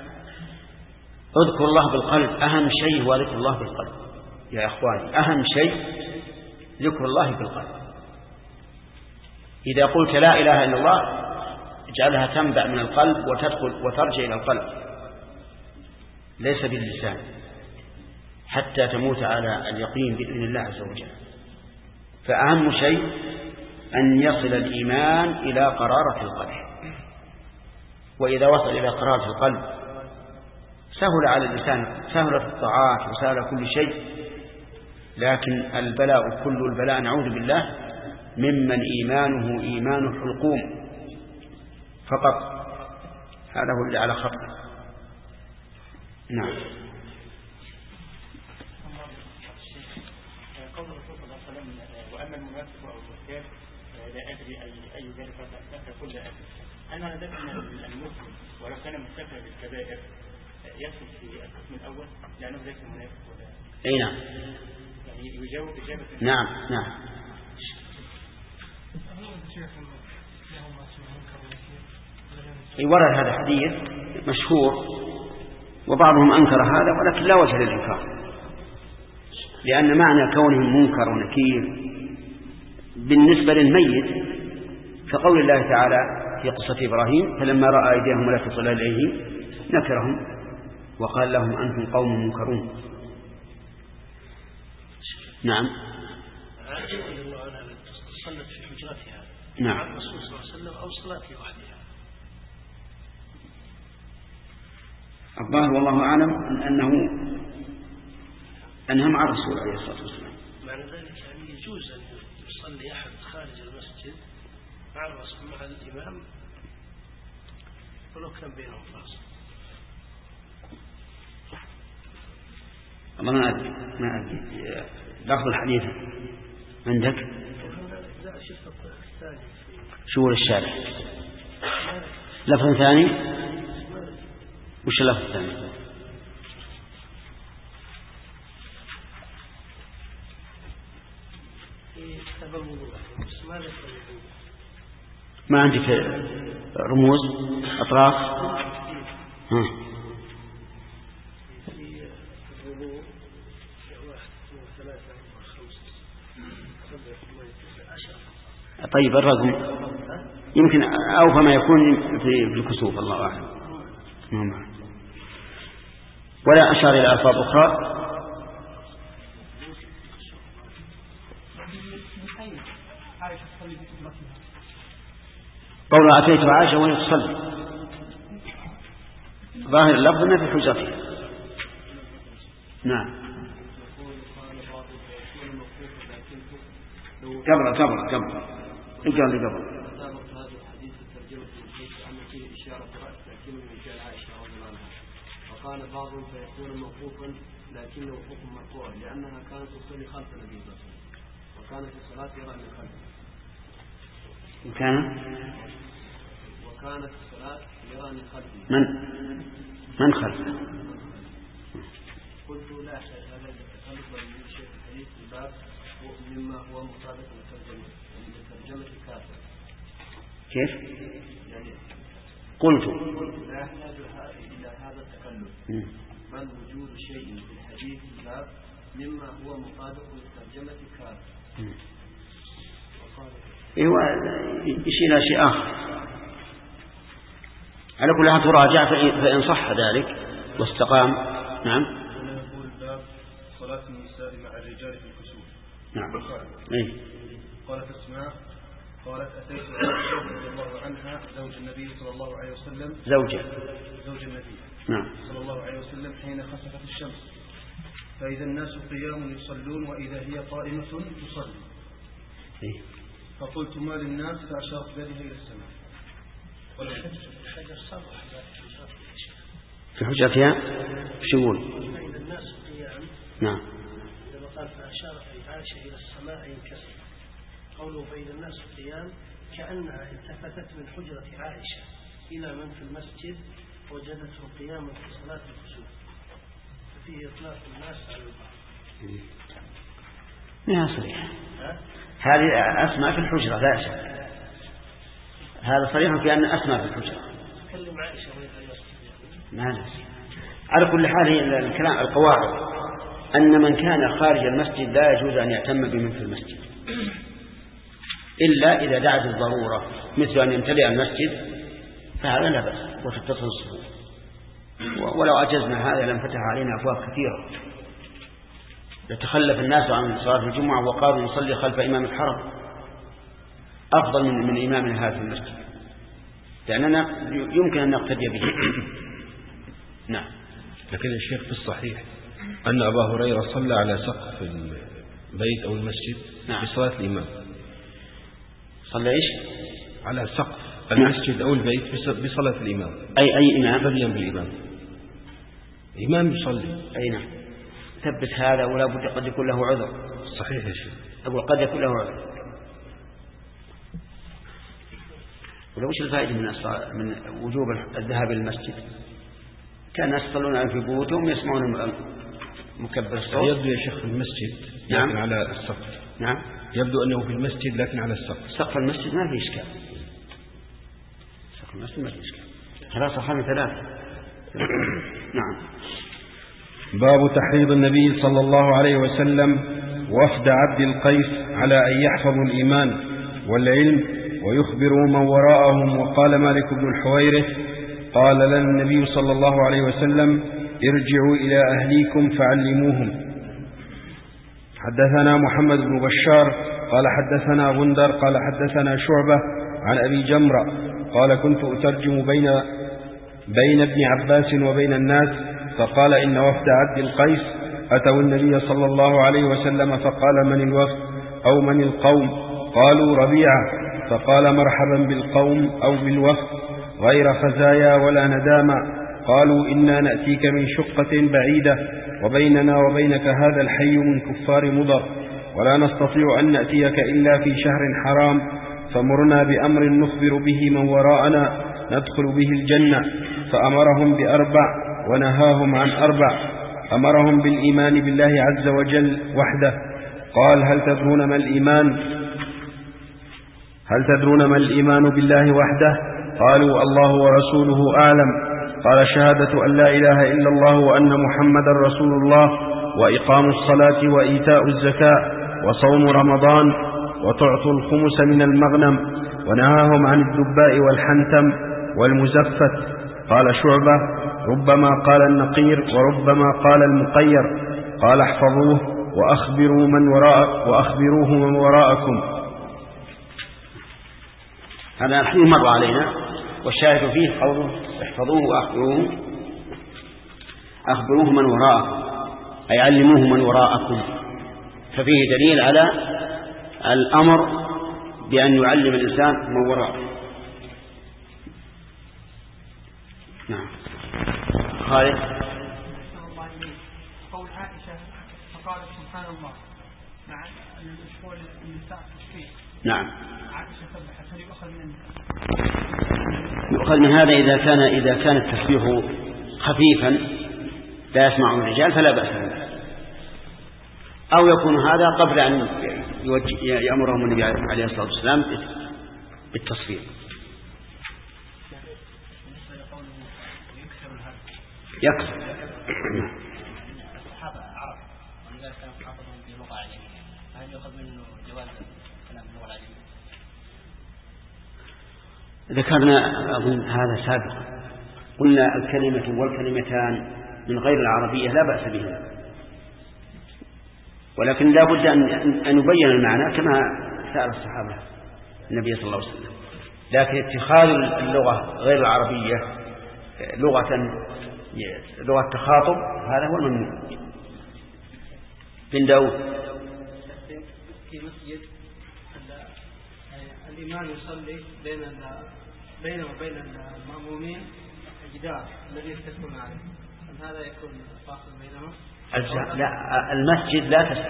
Speaker 2: اذكر الله بالقلب، أهم شيء هو ذكر الله بالقلب يا إخواني، أهم شيء ذكر الله بالقلب. إذا قلت لا إله إلا الله اجعلها تنبع من القلب وتدخل وترجع إلى القلب، ليس باللسان، حتى تموت على اليقين بإذن الله عز وجل. فأهم شيء أن يصل الإيمان إلى قرارة القلب، وإذا وصل إلى قرارة القلب سهل على الإنسان، سهل في الطاعات وسهل كل شيء. لكن البلاء كل البلاء نعوذ بالله ممن إيمانه إيمان حلقوم فقط، هذا هو اللي على خطر. نعم.
Speaker 6: قول الرسول صلى الله عليه وسلم: وأما المنافق أو الكافر لا أدري أي ذلك كل أدري. أنا ذلك أن المسلم ولو كان مستكبر بالكبائر يدخل في القسم الأول لأنه ليس منافق ولا
Speaker 2: أي نعم،
Speaker 6: يعني يجاوب إجابة.
Speaker 2: نعم. ورد هذا الحديث مشهور وبعضهم أنكر هذا، ولكن لا وجه للإنكار، لأن معنى كونهم منكر ونكير بالنسبة للميت كقول الله تعالى في قصة إبراهيم: فلما رأى أيديهم لا تصل إليهم نكرهم وقال لهم أنتم قوم منكرون. نعم.
Speaker 7: صلت في حجرتها
Speaker 2: نعم.
Speaker 7: مع الرسول صلى الله عليه وسلم أو صلاة لوحدها؟
Speaker 2: الظاهر والله أعلم أنها مع الرسول عليه الصلاة والسلام.
Speaker 7: معنى ذلك يعني يجوز أن يصلي أحد خارج المسجد مع الرسول مع الإمام ولو كان بينهم فاصل.
Speaker 2: الله ما أدري لفظ الحديث عندك
Speaker 7: لا شفت الثاني
Speaker 2: شو الشارع لفظ ثاني؟ وش اللفظ الثاني؟ ما عندك رموز أطراف؟ طيب الرقم يمكن أوفى ما يكون في الكسوف، الله أعلم. ولا أشار إلى ألفاظ أخرى. قول أتيت عائشة وهي تصلي، ظاهر اللفظ أنها في حجرتها. نعم. قبل اقرأ لي قبل.
Speaker 4: وقال بعضهم فيكون موقوفا لكنه حكم مرفوع لأنها كانت تصلي خلف النبي صلى الله عليه وسلم وكان في الصلاة يرى من خلفه. وكانت الصلاة يرى من خلفه.
Speaker 2: من خلفه؟
Speaker 4: قلت لا أحتاج هذا التخلف من شيء الحديث في الباب مما هو مطابق لترجمة الكافر.
Speaker 2: كيف؟
Speaker 4: يعني
Speaker 2: قلت
Speaker 4: لا يحتاج إلى هذا التكلف بل وجود شيء في الحديث الباب مما هو مطابق لترجمة الكافر.
Speaker 2: ايوه يشير إلى شيء آخر. على كل حال تراجع فإن صح ذلك واستقام. نعم.
Speaker 3: يقول باب صلاة النساء مع الرجال في الكسوف.
Speaker 2: نعم. إيه؟
Speaker 5: قالت أسماء قالت أتيت عائشة رضي الله عنها زوج النبي صلى الله عليه وسلم زوج النبي
Speaker 2: نعم
Speaker 5: صلى الله عليه وسلم حين خسفت الشمس فإذا الناس قيام يصلون وإذا هي قائمة تصلي.
Speaker 2: إيه؟
Speaker 5: فقلت ما للناس فأشارت بيدها إلى السماء.
Speaker 2: في حجرتها شو يقول؟
Speaker 7: فإذا الناس قيام.
Speaker 2: نعم.
Speaker 7: لما قال فأشارت عائشة إلى السماء ينكسر. قوله فإذا الناس قيام كأنها التفتت من حجرة عائشة إلى من في المسجد وجدته قياما في صلاة الكسوف، ففيه إطلاق الناس على البعض.
Speaker 2: ما صريح. هذه أسماء في الحجرة لا شك. هذا صريح في أن أسماء في الحجرة.
Speaker 7: تكلم عائشة وهي في المسجد.
Speaker 2: ما نفس. على كل حال الكلام القواعد أن من كان خارج المسجد لا يجوز أن يهتم بمن في المسجد إلا إذا دعت الضرورة، مثل أن يمتلئ المسجد فهذا لا بأس وتتصل الصفوف. ولو أجزنا هذا لم فتح علينا أبواب كثيرة. يتخلف الناس عن صلاة الجمعة وقالوا نصلي خلف إمام الحرم أفضل من إمامنا هذا في المسجد، لأننا يمكن أن نقتدي به. نعم.
Speaker 5: لكن الشيخ في الصحيح أن أبا هريرة صلى على سقف البيت أو المسجد بصلاة الإمام.
Speaker 2: صلى إيش؟
Speaker 5: على سقف المسجد أو البيت بصلاة الإمام.
Speaker 2: أي إمام؟
Speaker 5: بديا بالإمام. إمام يصلي.
Speaker 2: أي نعم. ثبت هذا ولا بد قد يكون له عذر.
Speaker 5: صحيح يا شيخ.
Speaker 2: أقول قد يكون له عذر. ولو وش الفائدة من وجوب الذهاب للمسجد؟ كان الناس يصلون في بيوتهم يسمعون مكبر الصوت.
Speaker 5: يبدو يا شيخ في المسجد لكن على السقف.
Speaker 2: نعم.
Speaker 5: يبدو أنه في المسجد لكن على السقف.
Speaker 2: سقف المسجد ما فيه إشكال. سقف المسجد ما فيه إشكال. ثلاثة خمس ثلاثة. نعم.
Speaker 5: باب تحريض النبي صلى الله عليه وسلم وفد عبد القيس على أن يحفظوا الإيمان والعلم ويخبروا من وراءهم. وقال مالك بن الحويرث قال لنا النبي صلى الله عليه وسلم ارجعوا إلى أهليكم فعلموهم. حدثنا محمد بن بشار قال حدثنا غندر قال حدثنا شعبة عن أبي جمرة قال كنت أترجم بين ابن عباس وبين الناس فقال إن وفد عبد القيس أتوا النبي صلى الله عليه وسلم فقال من الوفد أو من القوم؟ قالوا ربيعة. فقال مرحبا بالقوم أو بالوفد غير خزايا ولا ندامة. قالوا إنا نأتيك من شقة بعيدة وبيننا وبينك هذا الحي من كفار مضر ولا نستطيع أن نأتيك إلا في شهر حرام فمرنا بأمر نخبر به من وراءنا ندخل به الجنة. فأمرهم بأربع ونهاهم عن أربع. أمرهم بالإيمان بالله عز وجل وحده. قال هل تدرون ما الإيمان بالله وحده؟ قالوا الله ورسوله أعلم. قال شهادة أن لا إله إلا الله وأن محمدا رسول الله وإقام الصلاة وإيتاء الزكاة وصوم رمضان وتعطوا الخمس من المغنم. ونهاهم عن الدباء والحنتم والمزفت. قال شعبة ربما قال النقير وربما قال المقير. قال احفظوه وأخبروه من وراءكم.
Speaker 2: هذا الحين مر علينا والشاهد فيه قوله احفظوه وأخبروه من وراءكم أي علموه من وراءكم. ففيه دليل على الأمر بأن يعلم الإنسان من وراءه. نعم. خالد.
Speaker 8: قول عائشة فقالت سبحان الله مع الأسبوع النساء تشفيه.
Speaker 2: نعم.
Speaker 8: عائشة سبحت هل يؤخذ من
Speaker 2: يؤخذ من هذا إذا كان التسبيح خفيفا لا يسمعه الرجال فلا بأس به، أو يكون هذا قبل أن يأمرهم النبي عليه الصلاة والسلام بالتصفيق. يكسر.
Speaker 6: الصحابة عرب ولذلك كانوا يحافظون بلغة عجمية، فهل يؤخذ منه جواز كلام اللغة العجمية؟
Speaker 2: ذكرنا أظن هذا سابقا، قلنا الكلمة والكلمتان من غير العربية لا بأس بهما، ولكن لا بد أن يبين المعنى كما سأل الصحابة النبي صلى الله عليه وسلم. لكن اتخاذ اللغة غير العربية لغة تخاطب هذا هو الممنوع. بن داود
Speaker 7: في مسجد الإمام يصلي بينه وبين المأمومين الجدار الذي يتكون عليه، هذا يكون فاصل بينهم؟
Speaker 2: لا، المسجد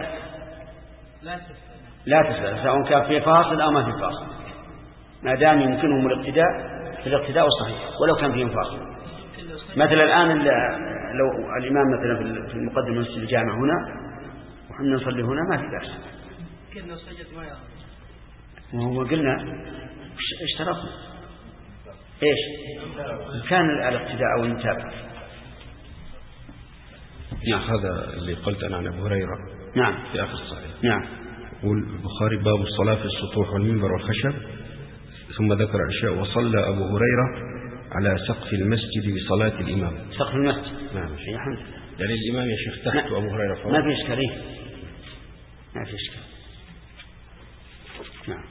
Speaker 2: لا تسأل سواء كان في فاصل أو ما في فاصل، ما دام يمكنهم الاقتداء في الاقتداء الصحيح ولو كان فيهم فاصل. مثلا الآن لو الإمام مثلا في المقدمة مسجد الجامع هنا وحنا نصلي هنا ما في بأس.
Speaker 7: كنا سجد ما يرى.
Speaker 2: وهو قلنا اشترطنا ايش؟ كان الاقتداء او المتابعة.
Speaker 5: نعم. هذا اللي قلت أنا عن أبو هريرة.
Speaker 2: نعم.
Speaker 5: في آخر الصحيح.
Speaker 2: نعم.
Speaker 5: والبخاري باب الصلاة في السطوح والمنبر والخشب، ثم ذكر أشياء. وصلى أبو هريرة على سقف المسجد بصلاة الإمام.
Speaker 2: سقف المسجد.
Speaker 5: نعم.
Speaker 2: شيء الحمد لله.
Speaker 5: يعني الإمام يا شيخ تحت أبو هريرة فوق.
Speaker 2: ما في إشكالية. ما في إشكال. نعم.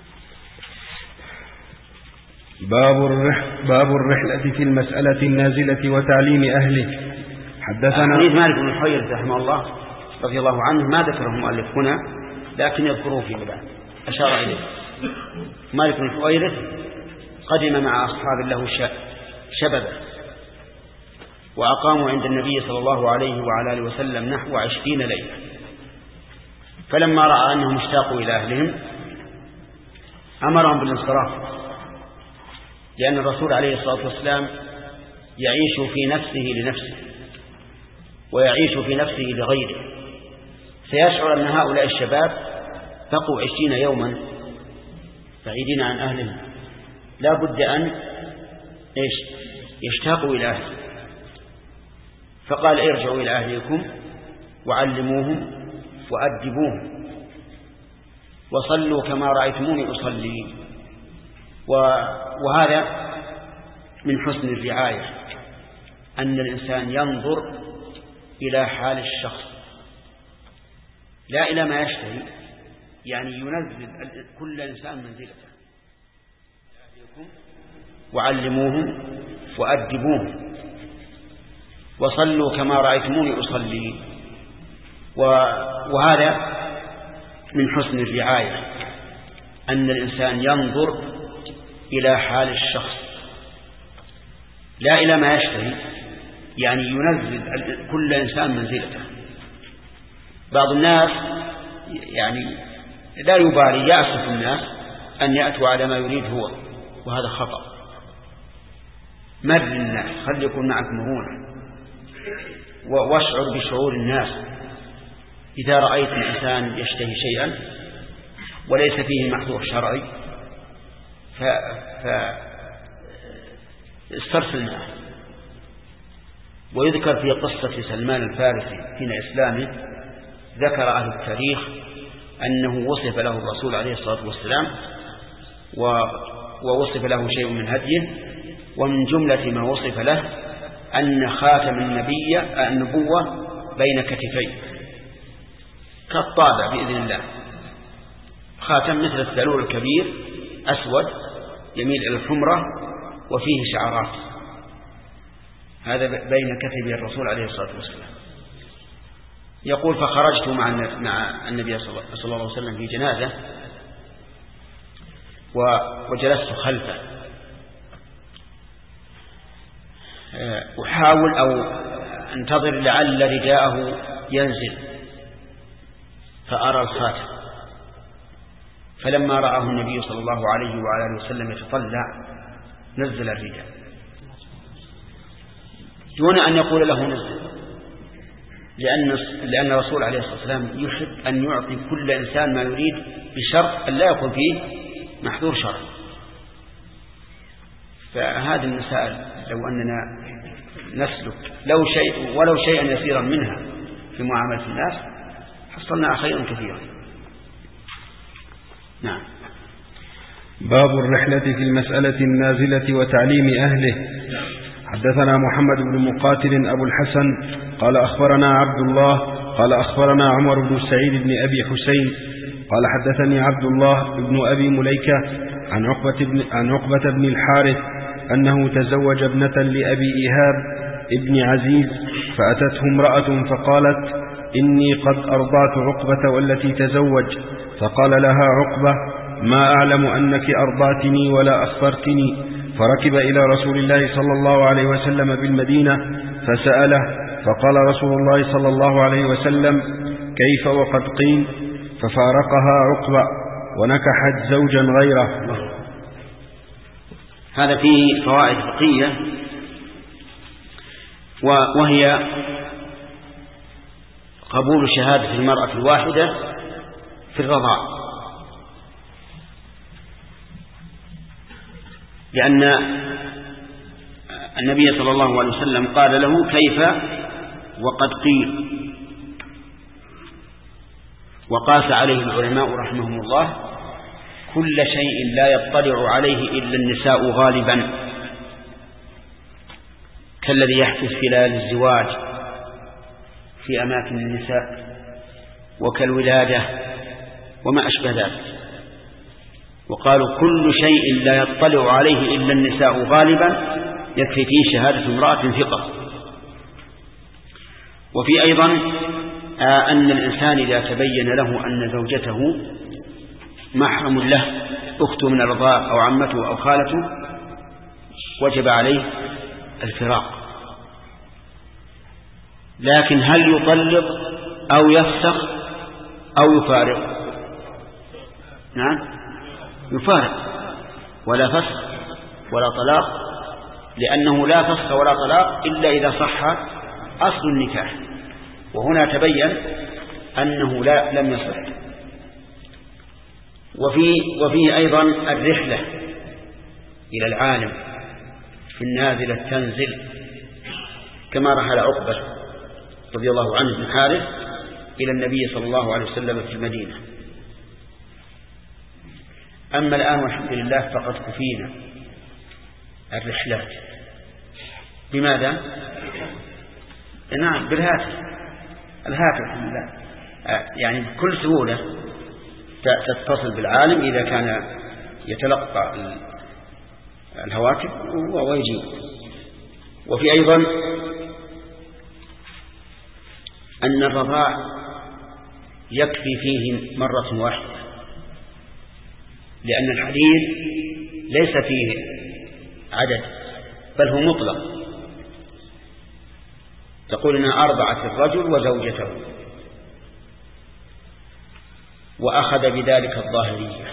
Speaker 5: باب الرحلة في المسألة النازلة وتعليم أهله. حدثنا
Speaker 2: حديث مالك بن الحويرث رحمه الله رضي الله عنه ما ذكره المؤلف هنا لكن يذكره في بداية أشار إليه. مالك بن الحويرث قدم مع أصحاب له شبابا وأقاموا عند النبي صلى الله عليه وعلى آله وسلم نحو 20 ليلة، فلما رأى أنهم اشتاقوا إلى أهلهم أمرهم بالانصراف، لأن الرسول عليه الصلاة والسلام يعيش في نفسه لنفسه ويعيش في نفسه لغيره، سيشعر أن هؤلاء الشباب بقوا 20 يوما بعيدين عن أهلهم، لا بد أن يشتاقوا إلى أهلهم، فقال ارجعوا إلى أهلكم وعلموهم وأدبوهم وصلوا كما رأيتموني أصلي. وهذا من حسن الرعاية أن الإنسان ينظر إلى حال الشخص لا إلى ما يشتهي، يعني ينزل كل إنسان منزلته. وعلموهم وأدبوهم وصلوا كما رأيتموني أصلي. وهذا من حسن الرعاية أن الإنسان ينظر إلى حال الشخص لا إلى ما يشتهي، يعني ينزل كل إنسان منزلته. بعض الناس يعني لا يبالي، يأسف الناس أن يأتوا على ما يريد هو، وهذا خطأ. مر الناس، خل يكون معك مرونة، واشعر بشعور الناس. إذا رأيت الإنسان يشتهي شيئا وليس فيه محظور شرعي فاسترسل معه. ويذكر في قصة سلمان الفارسي حين إسلامه، ذكر أهل التاريخ أنه وصف له الرسول عليه الصلاة والسلام ووصف له شيء من هديه، ومن جملة ما وصف له أن خاتم النبوة بين كتفيه كالطابع بإذن الله، خاتم مثل الثلول الكبير أسود يميل إلى الحمرة وفيه شعرات، هذا بين كتفي الرسول عليه الصلاة والسلام. يقول فخرجت مع النبي صلى الله عليه وسلم في جنازة وجلست خلفه، أحاول أو أنتظر لعل رداءه ينزل فأرى الخاتم، فلما رآه النبي صلى الله عليه وعلى آله وسلم يتطلع نزل الرداء دون أن يقول له نزل، لأن الرسول عليه الصلاة والسلام يحب أن يعطي كل إنسان ما يريد بشرط أن لا يكون فيه محظور شرعي. فهذه المسائل لو أننا نسلك ولو شيئا يسيرا منها في معاملة الناس حصلنا خيرا كثيرا. نعم.
Speaker 5: باب الرحلة في المسألة النازلة وتعليم أهله. حدثنا محمد بن مقاتل أبو الحسن قال أخبرنا عبد الله قال أخبرنا عمر بن سعيد بن أبي حسين قال حدثني عبد الله بن أبي مليكة عن عقبة بن الحارث أنه تزوج ابنة لأبي إيهاب ابن عزيز، فأتته امرأة فقالت: إني قد أرضعت عقبة والتي تزوج. فقال لها عقبة: ما أعلم أنك أرضعتني ولا أخبرتني. فركب إلى رسول الله صلى الله عليه وسلم بالمدينة فسأله، فقال رسول الله صلى الله عليه وسلم: كيف وقد قيل؟ ففارقها عقبة ونكحت زوجا غيره.
Speaker 2: هذا فيه فوائد فقهية، وهي قبول شهادة المرأة الواحدة في الرضاع، لأن النبي صلى الله عليه وسلم قال له: كيف وقد قيل. وقاس عليه العلماء رحمهم الله كل شيء لا يطلع عليه إلا النساء غالبا، كالذي يحدث خلال الزواج في أماكن النساء، وكالولادة وما أشبه ذلك. وقالوا كل شيء لا يطلع عليه إلا النساء غالبا يكفي فيه شهادة امرأة ثقة. وفي أيضا أن الإنسان إذا تبين له أن زوجته محرم له، أخته من الرضاع أو عمته أو خالته، وجب عليه الفراق. لكن هل يطلق أو يفسخ أو يفارق؟ نعم، يفارق، ولا فسخ ولا طلاق، لأنه لا فسخ ولا طلاق إلا إذا صح أصل النكاح، وهنا تبين أنه لم يصح. وفيه أيضا الرحلة إلى العالم في النازلة تنزل، كما رحل عقبة رضي الله عنه بن حارث إلى النبي صلى الله عليه وسلم في المدينة. أما الآن والحمد لله فقد كفينا الرحلات. بماذا؟ نعم، بالهاتف. الهاتف يعني بكل سهولة تتصل بالعالم إذا كان يتلقى الهواتف ويجيب. وفي أيضا أن الرضاع يكفي فيه مرة واحدة، لأن الحديث ليس فيه عدد بل هو مطلق. تقول إنها أرضعت الرجل وزوجته، وأخذ بذلك الظاهرية،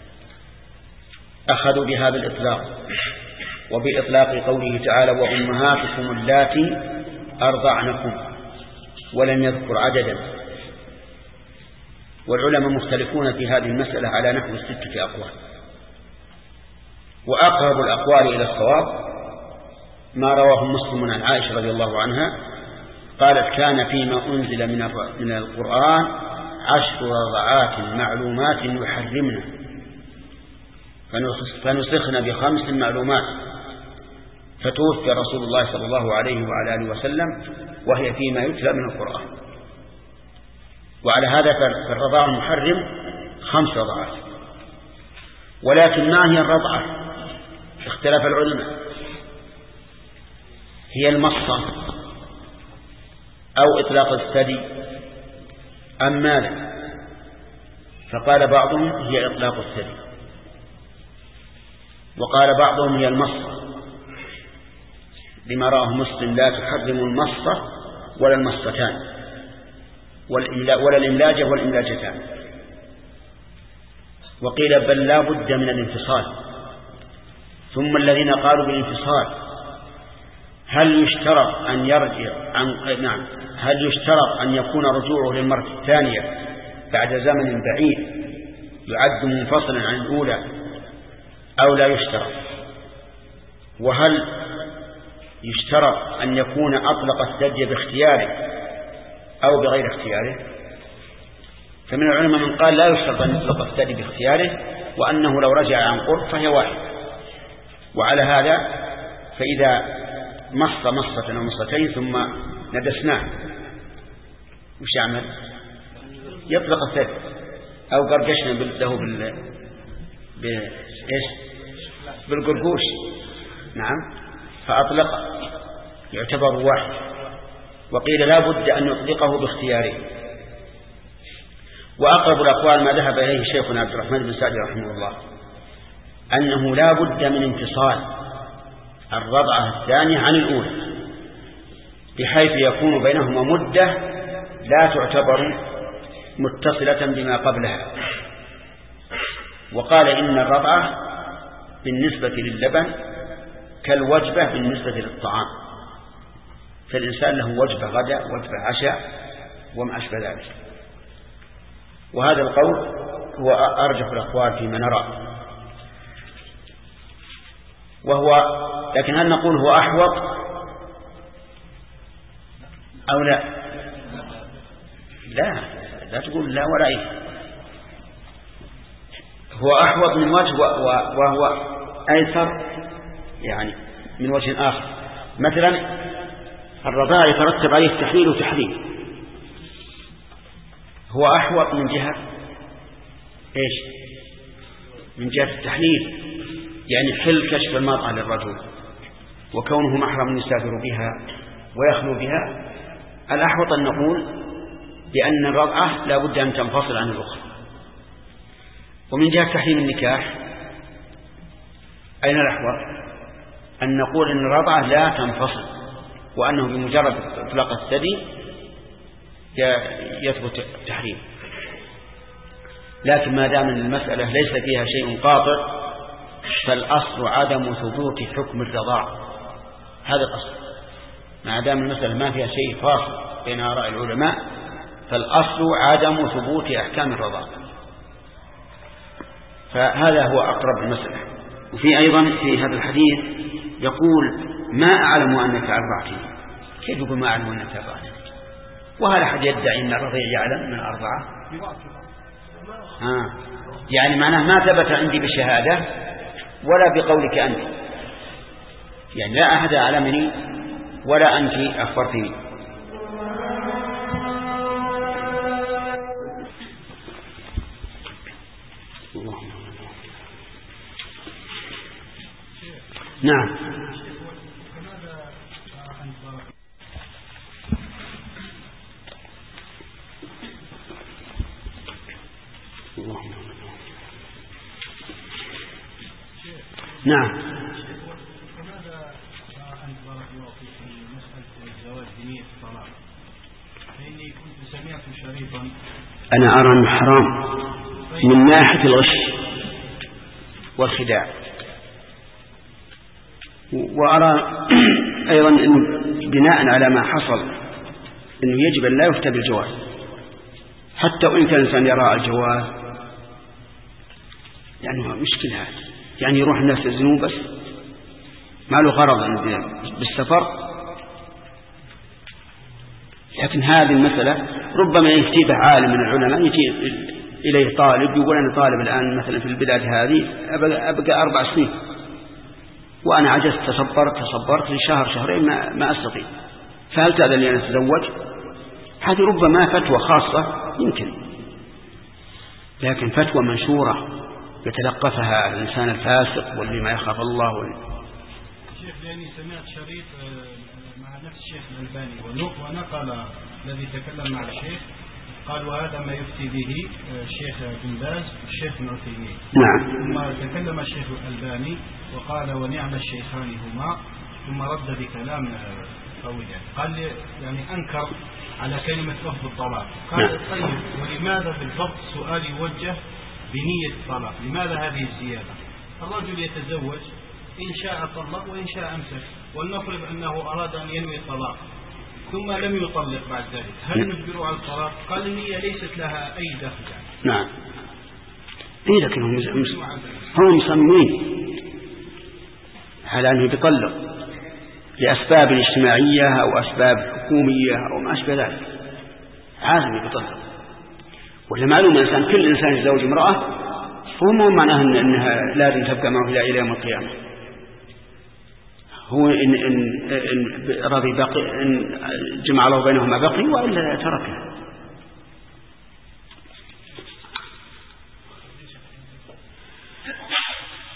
Speaker 2: أخذوا بهذا الإطلاق وبإطلاق قوله تعالى: وأمهاتكم اللاتي أرضعنكم، ولم يذكر عددا. والعلماء مختلفون في هذه المسألة على نحو 6 أقوال، وأقرب الأقوال إلى الصواب ما رواه مسلم عن عائشة رضي الله عنها قالت: كان فيما أنزل من القرآن 10 رضعات معلومات يحرمنا، فنسخنا ب5 معلومات، فتوفي رسول الله صلى الله عليه وعلى آله وسلم وهي فيما يتلى من القرآن. وعلى هذا فالرضاع المحرم 5 رضعات. ولكن ما هي الرضعة؟ اختلف العلماء، هي المصة أو إطلاق الثدي أم ماذا؟ فقال بعضهم هي إطلاق الثدي، وقال بعضهم هي المصة، لما راه مسلم: لا تحرم المصة ولا المصتان ولا الإملاجة والإملاجتان. وقيل بل لا بد من الانفصال. ثم الذين قالوا بالانفصال هل يشترط أن يرجع هل يشترط أن يكون رجوعه للمرة الثانية بعد زمن بعيد يعد منفصلا عن الأولى أو لا يشترط؟ وهل يشترط أن يكون أطلق الثدي باختياره أو بغير اختياره؟ فمن العلماء من قال لا يشترط أن يطلق الثدي باختياره، وأنه لو رجع عن قرب فهي واحد. وعلى هذا فإذا مصة أو مصتين ثم ندسناه وش يعمل؟ يطلق الثدي، أو قرقشنا له بالقرقوش، نعم، فأطلق يعتبر واحد. وقيل لا بد أن يطلقه باختياره. وأقرب الأقوال ما ذهب إليه شيخنا عبد الرحمن بن سعدي رحمه الله أنه لا بد من انفصال الرضعة الثانية عن الأولى، بحيث يكون بينهما مدة لا تعتبر متصلة بما قبلها. وقال إن الرضعة بالنسبة للبن كالوجبة بالنسبة للطعام، فالإنسان له وجبة غداء وجبة عشاء وما أشبه ذلك. وهذا القول هو أرجح الأقوال فيما نرى. لكن هل نقول هو أحوط أو لا؟ لا تقول لا ولا إيه. هو أحوط من وجه وهو أيسر يعني من وجه آخر. مثلا الرضاعة يترتب عليه التحليل وتحريم، هو أحوط من جهة إيش؟ من جهة التحليل، يعني حل كشف المرأة للرجل وكونه محرم يسافر بها ويخلو بها. الأحوط أن نقول بأن الرضعة لا بد أن تنفصل عن الأخرى. ومن جهة تحريم النكاح أين الأحوط؟ أن نقول أن الرضعة لا تنفصل، وأنه بمجرد إطلاق الثدي يثبت التحريم. لكن ما دام المسألة ليس فيها شيء قاطع فالأصل عدم ثبوت حكم الرضاعة، هذا الأصل. ما دام المسألة ما فيها شيء فاصل بين آراء العلماء فالأصل عدم ثبوت أحكام الرضاعة. فهذا هو أقرب المسألة. وفي أيضا في هذا الحديث يقول ما أعلم أنك أرضعتني. كيف يقول ما أعلم أنك أرضعتني؟ وهل أحد يدعي أن الرضيع يعلم من أرضعه؟ يعني معناه ما ثبت عندي بشهادة ولا بقولك أنت، يعني لا أحد أعلمني ولا أنت أخبرتني. نعم. نعم.
Speaker 9: لماذا أنت بارك الله فيك في مسألة الزواج بنية الطلاق؟ فإني كنت سمعت شريطا
Speaker 2: أنا أرى أنه حرام من ناحية الغش والخداع، وأرى أيضا أنه بناء على ما حصل أنه يجب أن لا يفتى بالجواز، حتى وإن كان الإنسان يرى الجواز يعني مشكلة هذا، يعني يروح الناس يزنون بس ما له غرض بالسفر. لكن هذه المسألة ربما يفتي به عالم من العلماء، يجي إليه طالب يقول أنا طالب الآن مثلا في البلاد هذه أبقى 4 سنين وأنا عجزت تصبرت لشهر شهرين ما أستطيع، فهل تأذن لي أن أتزوج؟ هذه ربما فتوى خاصة يمكن، لكن فتوى منشورة يتلقفها الإنسان الفاسق واللي ما يخاف الله
Speaker 9: شيخ لأني سمعت شريط مع نفس الشيخ الألباني ونقل الذي تكلم مع الشيخ قال وهذا ما يفتي به الشيخ بن باز والشيخ ابن عثيمين.
Speaker 2: نعم.
Speaker 9: ثم تكلم الشيخ الألباني وقال ونعم الشيخان هما، ثم رد بكلام قوي قال يعني أنكر على كلمة لفظ الطلاق. قال طيب ولماذا بالضبط سؤال يوجه بنية الطلاق؟ لماذا هذه الزيادة؟ الرجل يتزوج إن شاء طلق وإن شاء أمسك، ولنفرض أنه أراد أن ينوي الطلاق ثم لم يطلق بعد ذلك، هل نجبره على الطلاق؟ قال النية ليست لها أي دخل.
Speaker 2: نعم. إيه لكن هم مصممين على أنه يطلق لأسباب اجتماعية أو أسباب حكومية أو ما أشبه ذلك، عازم يطلق. ولا معلوم الإنسان كل إنسان يتزوج امرأة فهو معناه أنها لازم تبقى معه إلى يوم القيامة. هو إن رضي بقي إن جمع الله بينهما بقي وإلا تركه.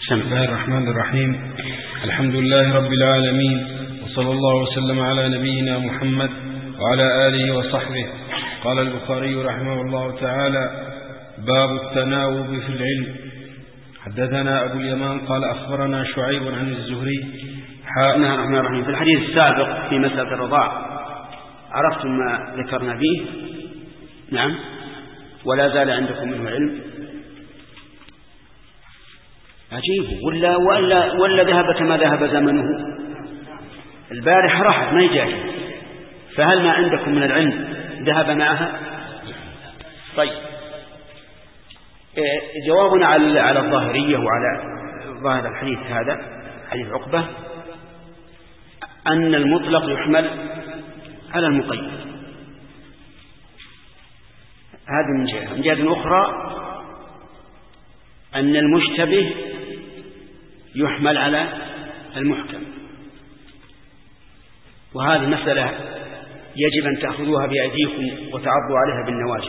Speaker 5: بسم الله الرحمن الرحيم. الحمد لله رب العالمين، وصلى الله وسلم على نبينا محمد وعلى آله وصحبه. قال البخاري رحمه الله تعالى: باب التناوب في العلم. حدثنا أبو اليمان قال أخبرنا شعيب عن الزهري.
Speaker 2: الرحمن الرحيم. في الحديث السابق في مسألة الرضاع عرفتم ما ذكرنا فيه؟ نعم. ولا زال عندكم منه علم؟ عجيب. ولا ذهب كما ذهب زمنه؟ البارحة راحت ما يجاي. فهل ما عندكم من العلم ذهب معها؟ طيب، جوابنا على الظاهرية وعلى ظاهر الحديث هذا حديث عقبة أن المطلق يحمل على المقيد. هذا من جهة. من جهة أخرى أن المشتبه يحمل على المحكم، وهذه مسألة يجب أن تأخذوها بأيديكم وتعضوا عليها بالنواجذ.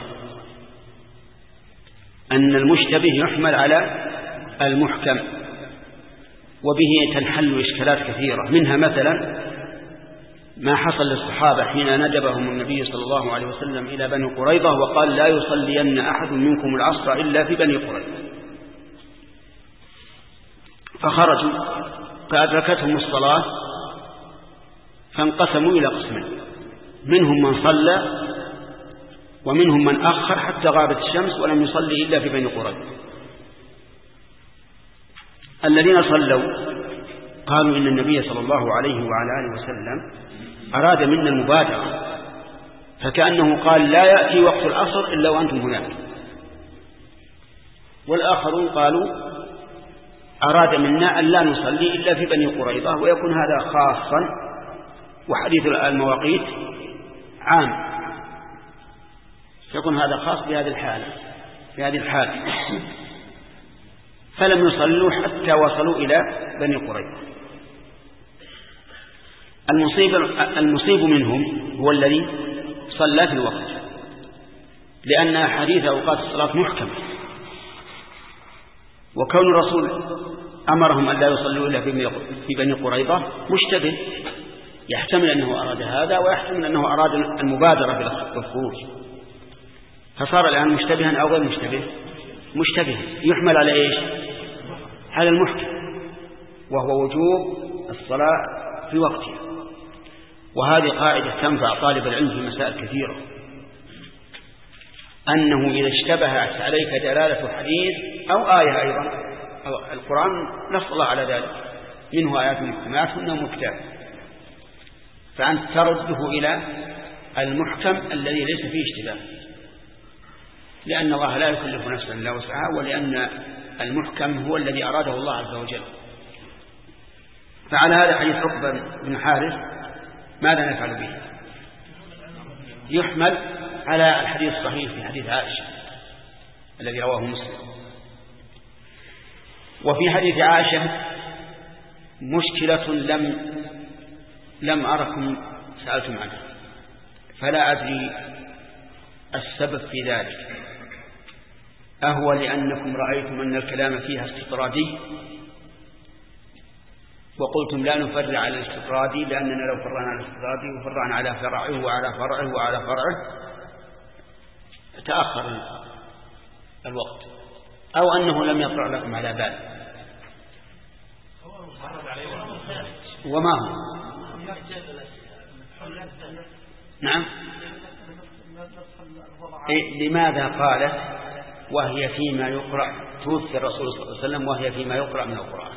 Speaker 2: أن المشتبه يحمل على المحكم، وبه تنحل إشكالات كثيرة، منها مثلا ما حصل للصحابة حين ندبهم النبي صلى الله عليه وسلم إلى بني قريظة وقال: لا يصلين أحد منكم العصر إلا في بني قريظة. فخرجوا فأدركتهم الصلاة فانقسموا إلى قسمين، منهم من صلى ومنهم من أخر حتى غابت الشمس ولم يصلي إلا في بني قريظة. الذين صلوا قالوا إن النبي صلى الله عليه وعلى آله وسلم أراد منا المبادرة، فكأنه قال: لا يأتي وقت العصر إلا وأنتم هناك. والآخرون قالوا: أراد منا أن لا نصلي إلا في بني قريظة، ويكون هذا خاصا، وحديث المواقيت عام، يكون هذا خاص بهذه الحالة. فلم يصلوا حتى وصلوا إلى بني قريظة. المصيب منهم هو الذي صلى في الوقت، لأن حديث أوقات الصلاة محكم، وكون الرسول أمرهم أن لا يصلوا إلا في بني قريظة مشتبه، يحتمل أنه أراد هذا ويحتمل أنه أراد المبادرة بالخروج، فصار الآن مشتبها أو غير مشتبه؟ مشتبه. يحمل على إيش؟ على المحكم، وهو وجوب الصلاة في وقتها. وهذه قاعدة تنفع طالب العلم في مسائل كثيرة، أنه إذا اشتبهت عليك دلالة حديث أو آية أيضا، أو القرآن نص الله على ذلك، منه آيات محكمات ومنه محكمات، فأنت ترده إلى المحكم الذي ليس فيه اشتباه، لأن الله لا يكلف نفسا إلا وسعها، ولأن المحكم هو الذي أراده الله عز وجل. فعلى هذا حديث عقبة بن حارث ماذا نفعل به؟ يحمل على الحديث الصحيح في حديث عائشة الذي رواه مسلم. وفي حديث عائشة مشكلة لم أركم سألتم عنها، فلا أدري السبب في ذلك. أهو لأنكم رأيتم أن الكلام فيها استطرادي وقلتم لا نفرع على الاستطرادي، لأننا لو فرعنا على الاستطرادي وفرعنا على فرعه وعلى فرعه وعلى فرعه تأخر الوقت، أو أنه لم يطرع لكم على بال. وما هو؟ نعم. لماذا قالت وهي فيما يقرأ؟ توفي الرسول صلى الله عليه وسلم وهي فيما يقرأ من القرآن،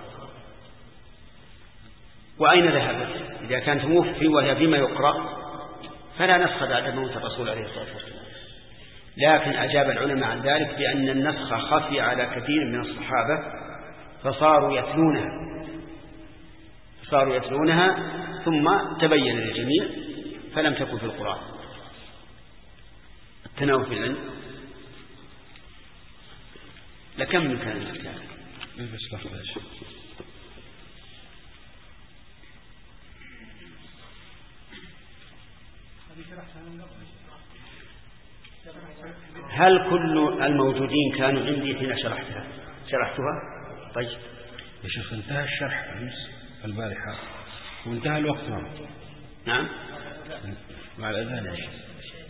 Speaker 2: وأين ذهبت؟ إذا كانت موفي وهي فيما يقرأ فلا نسخ بعد موت الرسول عليه الصلاة والسلام. لكن أجاب العلماء عن ذلك بأن النسخ خفي على كثير من الصحابة فصاروا يتلونها ثم تبين للجميع فلم تكن في القرآن. التناول في العلم لكم من كان الكتاب؟ هل كل الموجودين كانوا عندي حين شرحتها؟ طيب،
Speaker 5: يا شيخ انتهى الشرح أمس البارحة وانتهى الوقت معه.
Speaker 2: نعم
Speaker 5: مع الأذان يا شيخ.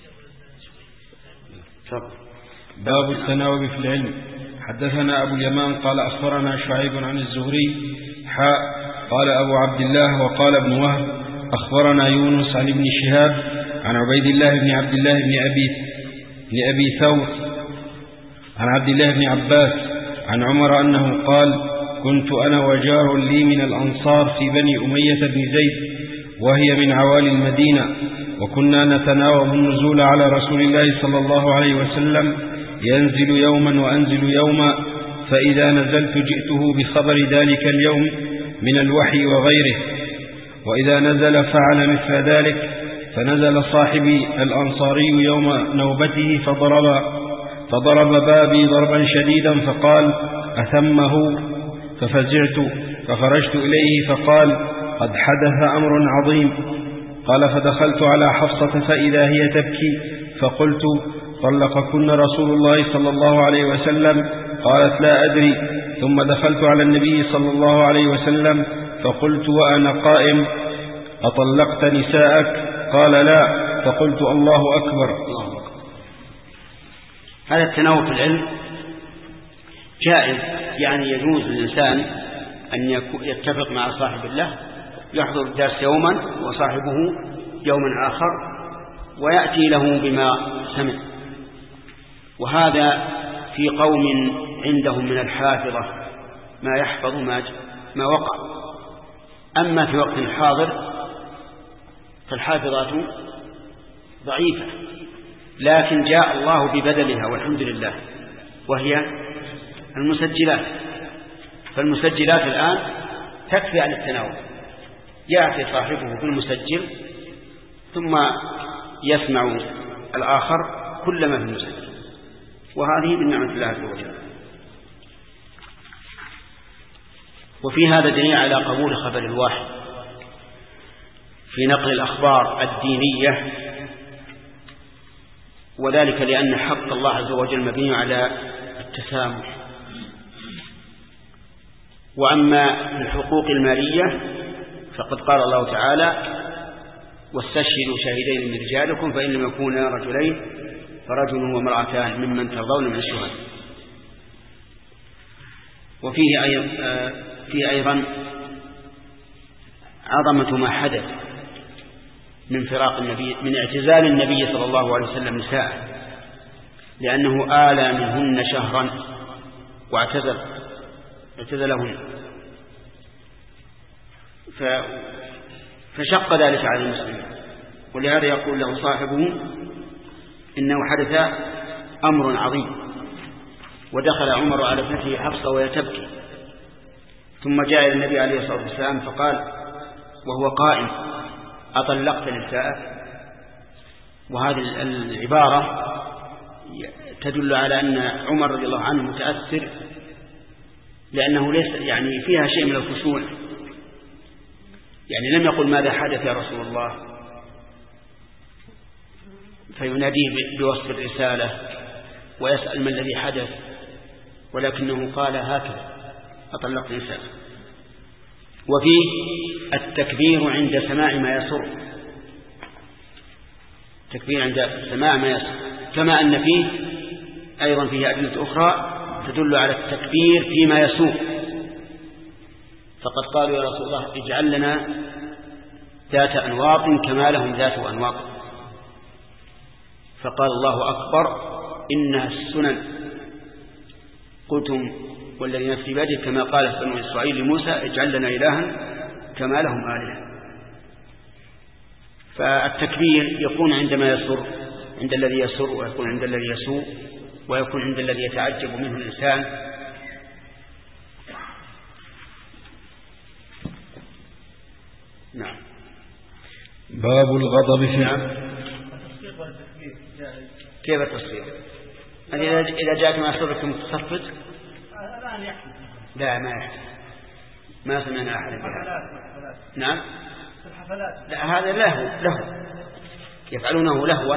Speaker 2: تفضل.
Speaker 5: باب التناوب في العلم. حدثنا أبو اليمان قال أخبرنا شعيب عن الزهري قال أبو عبد الله وقال ابن وهب أخبرنا يونس عن ابن شهاب عن عبيد الله بن عبد الله بن أبي ثور عن عبد الله بن عباس عن عمر أنه قال كنت أنا وجار لي من الأنصار في بني أمية بن زيد وهي من عوالي المدينة، وكنا نتناوب النزول على رسول الله صلى الله عليه وسلم ينزل يوما وأنزل يوما، فإذا نزلت جئته بخبر ذلك اليوم من الوحي وغيره، وإذا نزل فعل مثل ذلك. فنزل صاحبي الأنصاري يوم نوبته فضرب بابي ضربا شديدا فقال أثمه، ففزعت فخرجت إليه فقال قد حدث أمر عظيم. قال فدخلت على حفصة فإذا هي تبكي، فقلت طلقكن رسول الله صلى الله عليه وسلم؟ قالت لا أدري. ثم دخلت على النبي صلى الله عليه وسلم فقلت وأنا قائم أطلقت نساءك؟ قال لا. فقلت الله أكبر.
Speaker 2: هذا التناوب في العلم جائز، يعني يجوز للإنسان أن يتفق مع صاحب الله يحضر الدرس يوما وصاحبه يوما آخر ويأتي له بما سمع، وهذا في قوم عندهم من الحافظة ما يحفظ ما وقع. أما في وقت الحاضر فالحافظات ضعيفة، لكن جاء الله ببدلها والحمد لله، وهي المسجلات. فالمسجلات الآن تكفي عن التناول، يأتي صاحبه بالمسجل ثم يسمع الآخر كل ما في المسجل، وهذه من نعمة الله عز وجل. وفي هذا دليل على قبول خبر الواحد في نقل الأخبار الدينية، وذلك لأن حق الله عز وجل مبني على التسامح. وأما الحقوق المالية فقد قال الله تعالى واستشهدوا شاهدين من رجالكم فإن لم يكونا رجلين فرجل وامرأتان ممن ترضون من الشهداء. وفيه أيضا عظمة ما حدث من فراق النبي، من اعتزال النبي صلى الله عليه وسلم نساءه، لأنه آلى منهن شهرا واعتزلهن، فشق ذلك على المسلمين. ولهذا يقول له صاحبه إنه حدث أمر عظيم. ودخل عمر على ابنته حفصة وهي تبكي، ثم جاء إلى النبي عليه الصلاة والسلام فقال وهو قائم أطلقت نساءك؟ وهذه العبارة تدل على أن عمر رضي الله عنه متأثر، لأنه ليس يعني فيها شيء من الخشوع، يعني لم يقل ماذا حدث يا رسول الله فيناديه بوصف الرسالة ويسأل ما الذي حدث، ولكنه قال هكذا أطلقت نساء. وفيه التكبير عند سماع ما يسر، التكبير عند سماع ما يسر، كما أن فيه أيضا فيه أدلة أخرى تدل على التكبير فيما يسوء. فقد قالوا يا رسول الله اجعل لنا ذات أنواط كما لهم ذات أنواط، فقال الله أكبر إنها السنن. قلتم والذي نفسي بيده كما قال بنو إسرائيل لموسى اجعل لنا إلها كما لهم آلهة. فالتكبير يكون عندما يسر، عند الذي يسر، ويكون عند الذي يسوء، ويكون عند الذي يتعجب منه الإنسان. نعم.
Speaker 5: باب الغضب في
Speaker 2: كيف التصفيق؟ إذا جاءت ما يسرك متصفد لا ما يحدث، ما سمعنا أحد بهذا. نعم. لا هذا له يفعلونه لهوا.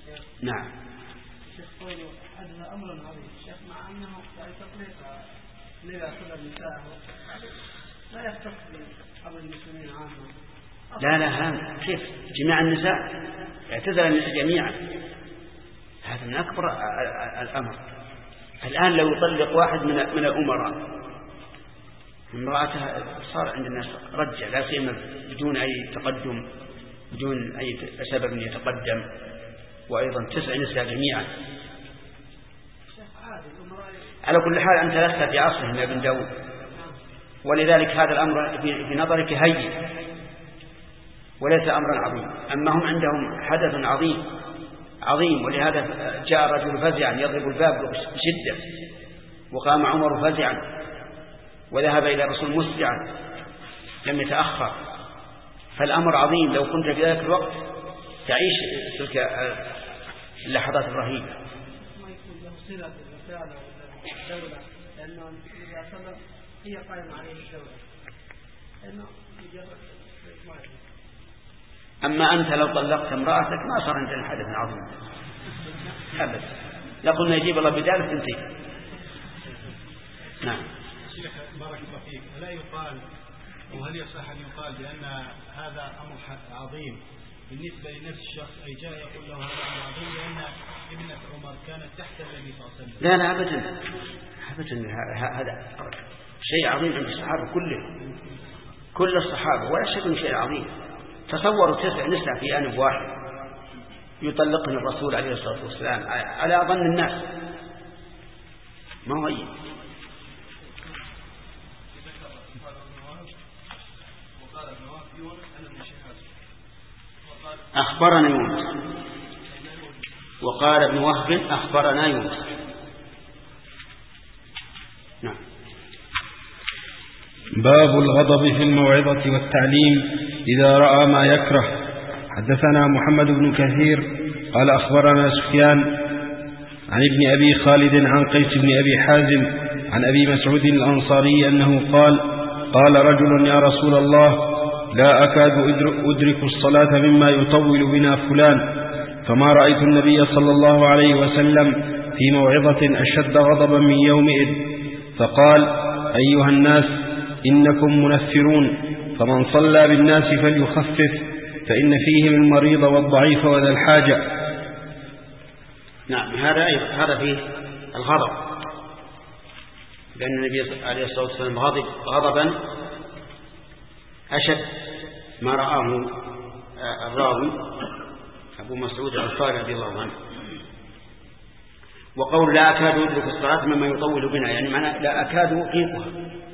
Speaker 2: نعم.
Speaker 8: هذا أمر عظيم شيخ، مع أنه تطليق
Speaker 7: الذي يأخذ النساء لا يختص بأمر المسلمين عامة.
Speaker 2: لا كيف جميع النساء اعتزل جميعا، هذا من أكبر الأمر. الآن لو يطلق واحد من الأمراء امرأتها صار عند الناس رجع، لا سيما بدون أي تقدم، بدون أي سبب يتقدم، وأيضا 9 نساء جميعا. على كل حال أنت لست في عصرهم يا ابن داود، ولذلك هذا الأمر في نظرك هين وليس أمرا عظيم. أما هم عندهم حدث عظيم، ولهذا جاء رجل فزعا يضرب الباب بشدة، وقام عمر فزعا وذهب إلى الرسول مسرعا لم يتأخر. فالأمر عظيم، لو كنت في ذلك الوقت تعيش تلك اللحظات الرهيبة.
Speaker 7: ما يكون له صلة بالرسالة والدولة، لأنه إذا صلى هي قائمة عليه الدولة، لأنه
Speaker 2: أما أنت لو طلقت امرأتك ما صار عندنا حدث عظيم أبدا، لقلنا يجيب الله بدالة تنتهي. نعم.
Speaker 9: شيخ بارك الله فيك، ألا يقال وهل يصح أن يقال بأن هذا أمر عظيم بالنسبة لنفس الشخص أي جاء يقول له هذا أمر عظيم لأن ابنة عمر كانت تحت النبي صلى الله عليه وسلم؟
Speaker 2: لا أبدا هذا شيء عظيم عند الصحابة كل الصحابة، ولا شك من شيء عظيم. تصوروا 9 نساء في آن واحد يطلقن الرسول عليه الصلاة والسلام على ظن الناس، ما هو أي. أخبرنا يونس، وقال ابن وهب أخبرنا يونس. نعم.
Speaker 5: باب الغضب في الموعظة والتعليم إذا رأى ما يكره. حدثنا محمد بن كثير قال أخبرنا سفيان عن ابن أبي خالد عن قيس بن أبي حازم عن أبي مسعود الأنصاري أنه قال رجل يا رسول الله لا أكاد أدرك الصلاة مما يطول بنا فلان، فما رأيت النبي صلى الله عليه وسلم في موعظة أشد غضبا من يومئذ. فقال أيها الناس إنكم منفرون، فمن صلى بالناس فليخفف فإن فيهم المريض والضعيف وذا الحاجة.
Speaker 2: نعم، هذا فيه الغضب، لأن النبي عليه الصلاة والسلام غضبا أشد ما رآه الراوي أبو مسعود الأنصاري رضي الله عنه. وقول لا أكاد أدرك الصلاة مما يطول بنا، يعني معنى لا أكاد أطيقها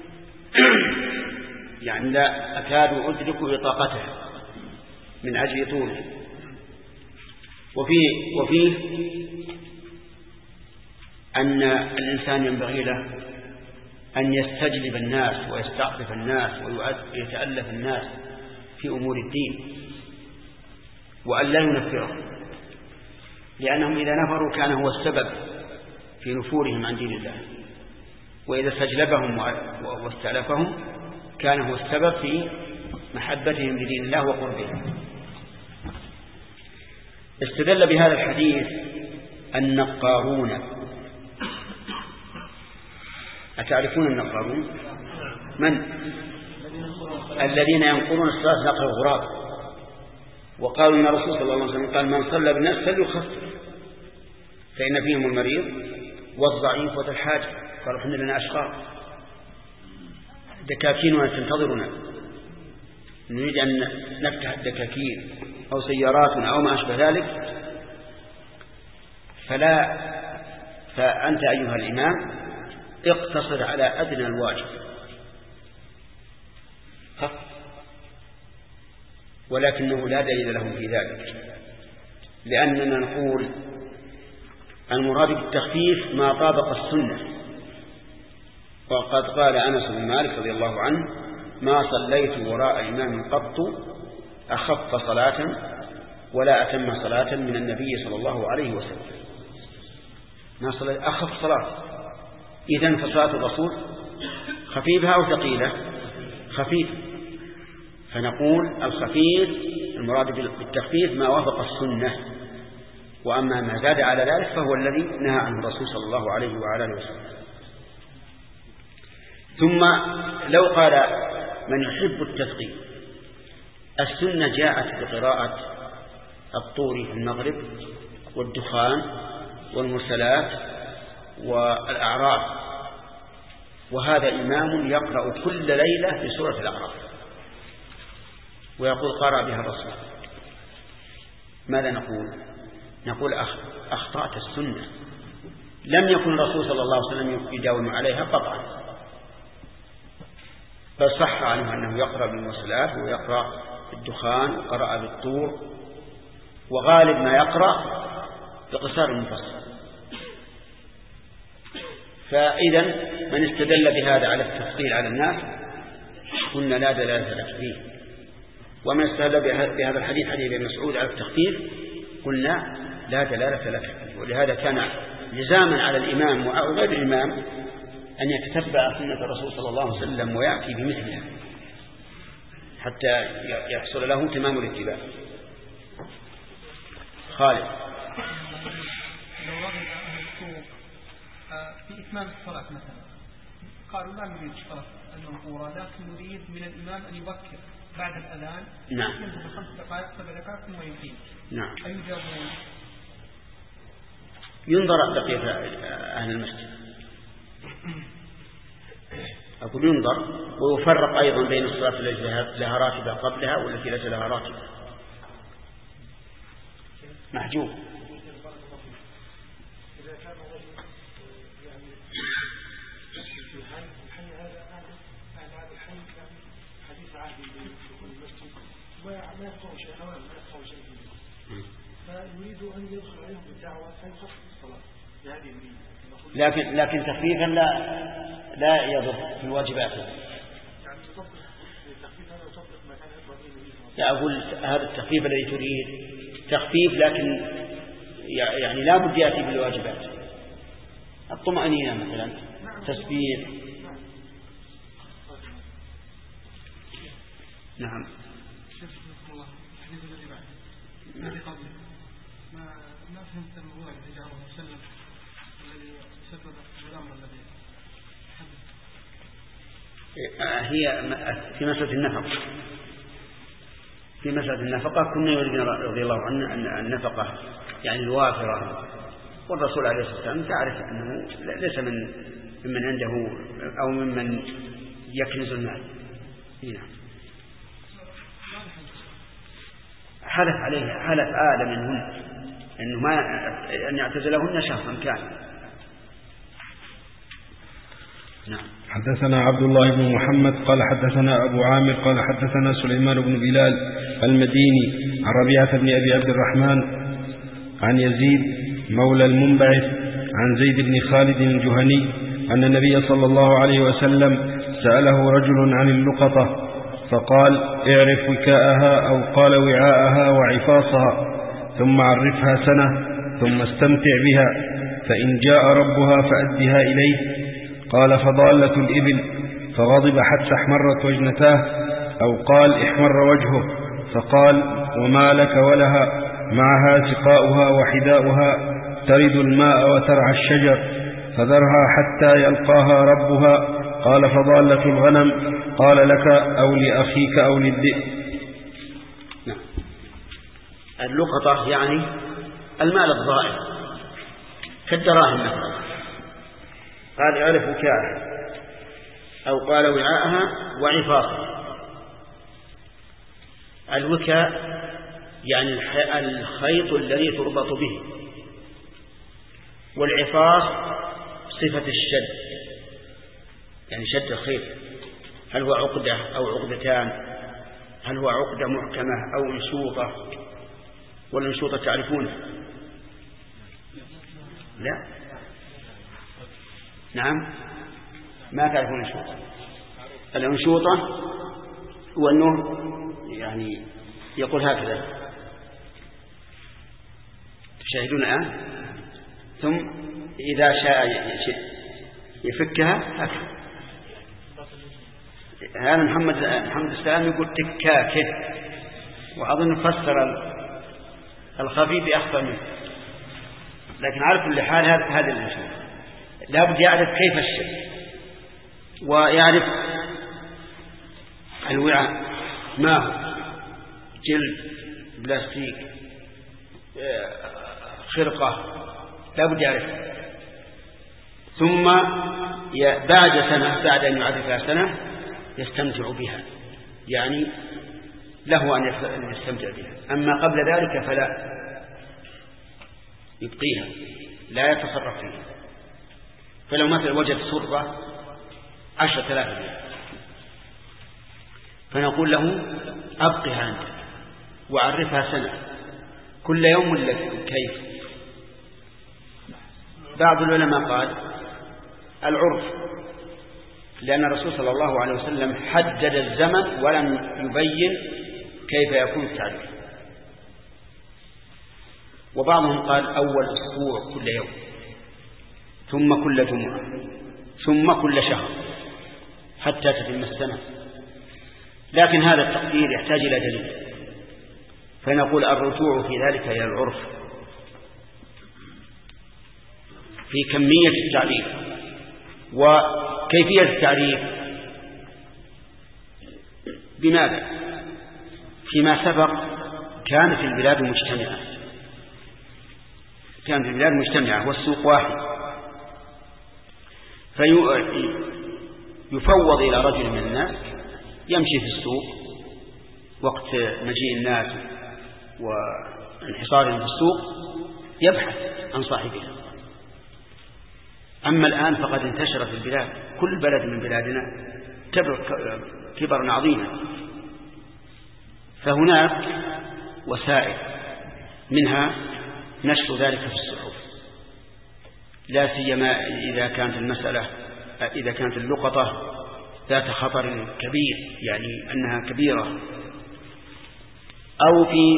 Speaker 2: يعني لا أكاد أدرك إطاقتها من أجل طوله. وفيه أن الإنسان ينبغي له أن يستجلب الناس ويستعطف الناس ويتألف الناس في أمور الدين، وأن لا ينفرهم، لأنهم إذا نفروا كان هو السبب في نفورهم عن دين الله، وإذا استجلبهم واستألفهم كان هو السبب في محبتهم لدين الله وقربهم. استدل بهذا الحديث النقارون. أتعرفون النقارون؟ من؟ الذين ينقرون الصلاة نقر الغراب. وقالوا إن الرسول صلى الله عليه وسلم قال من صلى بالناس فليخفف فإن فيهم المريض والضعيف وذا الحاجة. قالوا إحنا لنا أشقاء دكاكين تنتظرنا، نريد أن نفتح الدكاكين أو سياراتنا أو ما أشبه ذلك. فأنت أيها الإمام اقتصر على أدنى الواجب، ولكنه لا دليل لهم في ذلك، لأننا نقول المراد بالتخفيف ما طابق السنة. وقد قال أنس بن مالك رضي الله عنه ما صليت وراء إمام قط أخف صلاة ولا أتم صلاة من النبي صلى الله عليه وسلم. ما صليت أخف صلاة، إذن فصلاة الرسول خفيفة أو ثقيلة؟ خفيفة. فنقول الخفيف المراد بالتخفيف ما وافق السنة، وأما ما زاد على ذلك فهو الذي نهى عنه الرسول صلى الله عليه وعلى آله وسلم. ثم لو قال من يحب التثقيل، السنة جاءت بقراءة الطور في المغرب والدخان والمرسلات والأعراف، وهذا إمام يقرأ كل ليلة في سورة الأعراف ويقول قرأ بها الرسول. ماذا نقول أخطأت السنة، لم يكن الرسول صلى الله عليه وسلم يداوم عليها قطعا، بل صح عنه أنه يقرأ بالمرسلات ويقرأ بالدخان وقرأ بالطور، وغالب ما يقرأ بقصار المفصل. فإذا من استدل بهذا على التفصيل على الناس قلنا لا دلالة لك فيه، ومن استدل بهذا الحديث حديث ابن مسعود على التخفيف قلنا لا دلالة لك فيه. ولهذا كان لزاما على الإمام وغير الإمام أن يتتبع سنة الرسول صلى الله عليه وسلم ويأتي بمثلها حتى يحصل له تمام الاتباع. خالد.
Speaker 8: لو رغب أهل السوق في إتمام الصلاة مثلا قالوا لا نريد الصلاة المنقورة، لكن نريد من الإمام أن يبكر بعد الأذان ينتهي ب5 دقائق 7 دقائق ثم يقيم.
Speaker 2: نعم.
Speaker 8: أيجابون؟
Speaker 2: ينظر بقية أهل المسجد، أقول ينظر ويفرق أيضا بين الصلاة التي لها راتبة قبلها والتي ليس لها راتبة. محجوب.
Speaker 3: إذا كان الرجل يعني في الحي هذا هذا الحي كان حديث عهد في المسجد وما يفقه شيء ما يفقه شيء فيه، فيريد أن يدخل عليهم بالدعوة فيخفف الصلاة بهذه النية.
Speaker 2: لكن تخفيفا لا يضر في واجباته.
Speaker 3: يعني يطبق التخفيف هذا يطبق ما كان يطبق به.
Speaker 2: لا أقول هذا التخفيف الذي تريد تخفيف، لكن يعني لا بد يأتي بالواجبات، الطمأنينة مثلا، تسبيح. نعم.
Speaker 8: الذي قبله ما فهمت الموضوع الذي جعله وسلم الذي سبب الأمر الذي
Speaker 2: هي في مسألة النفقة. في مسألة النفقة كنا يريدنا رضي الله عنه أن النفقة يعني الوافرة، والرسول عليه الصلاة والسلام تعرف أنه ليس ممن عنده أو ممن يكنز المال. نعم. حلف عليه حلف منهن أنه ما أن يعتزلهن شهرا كاملا. نعم.
Speaker 5: حدثنا عبد الله بن محمد قال حدثنا أبو عامر قال حدثنا سليمان بن بلال المديني عن ربيعة بن أبي عبد الرحمن عن يزيد مولى المنبعث عن زيد بن خالد الجهني أن النبي صلى الله عليه وسلم سأله رجل عن اللقطة فقال اعرف وكاءها أو قال وعاءها وعفاصها ثم عرفها سنة ثم استمتع بها، فإن جاء ربها فأدها إليه. قال فضالة الإبل، فغضب حتى احمرت وجنتاه أو قال احمر وجهه، فقال وما لك ولها معها سقاؤها وحداؤها ترد الماء وترعى الشجر فذرها حتى يلقاها ربها. قال فضالة الغنم، قال لك أو لأخيك أو للذئب.
Speaker 2: نعم. اللقطة يعني المال الضائع كالدراهم مثلا. قال اعرف وكاءها أو قال وعاءها وعفاصها. الوكاء يعني الخيط الذي تربط به، والعفاص صفة الشد يعني شد الخيط، هل هو عقدة أو عقدتان، هل هو عقدة محكمة أو انشوطة، والانشوطة تعرفونها؟ لا. نعم ما تعرفون الانشوطة. الانشوطة هو أنه يعني يقول هكذا، تشاهدون الآن، ثم إذا شاء يفكها هكذا. هذا محمد السلام يقول تكاكه، وأظن فسر الخفي بأخفى منه، لكن على كل حال هذا الانشاء لا بد يعرف كيف الشد ويعرف الوعاء ما هو، جلد، بلاستيك، خرقة، لا بد يعرفها. ثم بعد سنة، بعد أن يعرفها سنة، يستمتع بها، يعني له أن يستمتع بها. أما قبل ذلك فلا، يبقيها، لا يتصرف فيها. فلو مثل وجد سرة 10,000 ريال، فنقول له أبقها عندك وعرفها سنة، كل يوم ولا كيف؟ بعض العلماء قال العرف، لأن الرسول صلى الله عليه وسلم حدد الزمن ولم يبين كيف يكون التعريف. وبعضهم قال أول أسبوع كل يوم، ثم كل جمعة، ثم كل شهر، حتى تتم السنة. لكن هذا التقدير يحتاج إلى دليل، فنقول الرجوع في ذلك إلى العرف في كمية التعريف وكيفية التعريف. بماذا؟ فيما سبق كانت البلاد مجتمعة، كانت البلاد مجتمعة والسوق واحد، فيفوض إلى رجل من الناس يمشي في السوق وقت مجيء الناس وانحصارهم في السوق، يبحث عن صاحبها. أما الآن فقد انتشر في البلاد، كل بلد من بلادنا كبرا عظيما، فهناك وسائل، منها نشر ذلك في الصحف، لا سيما إذا كانت اللقطة ذات خطر كبير، يعني أنها كبيرة، أو في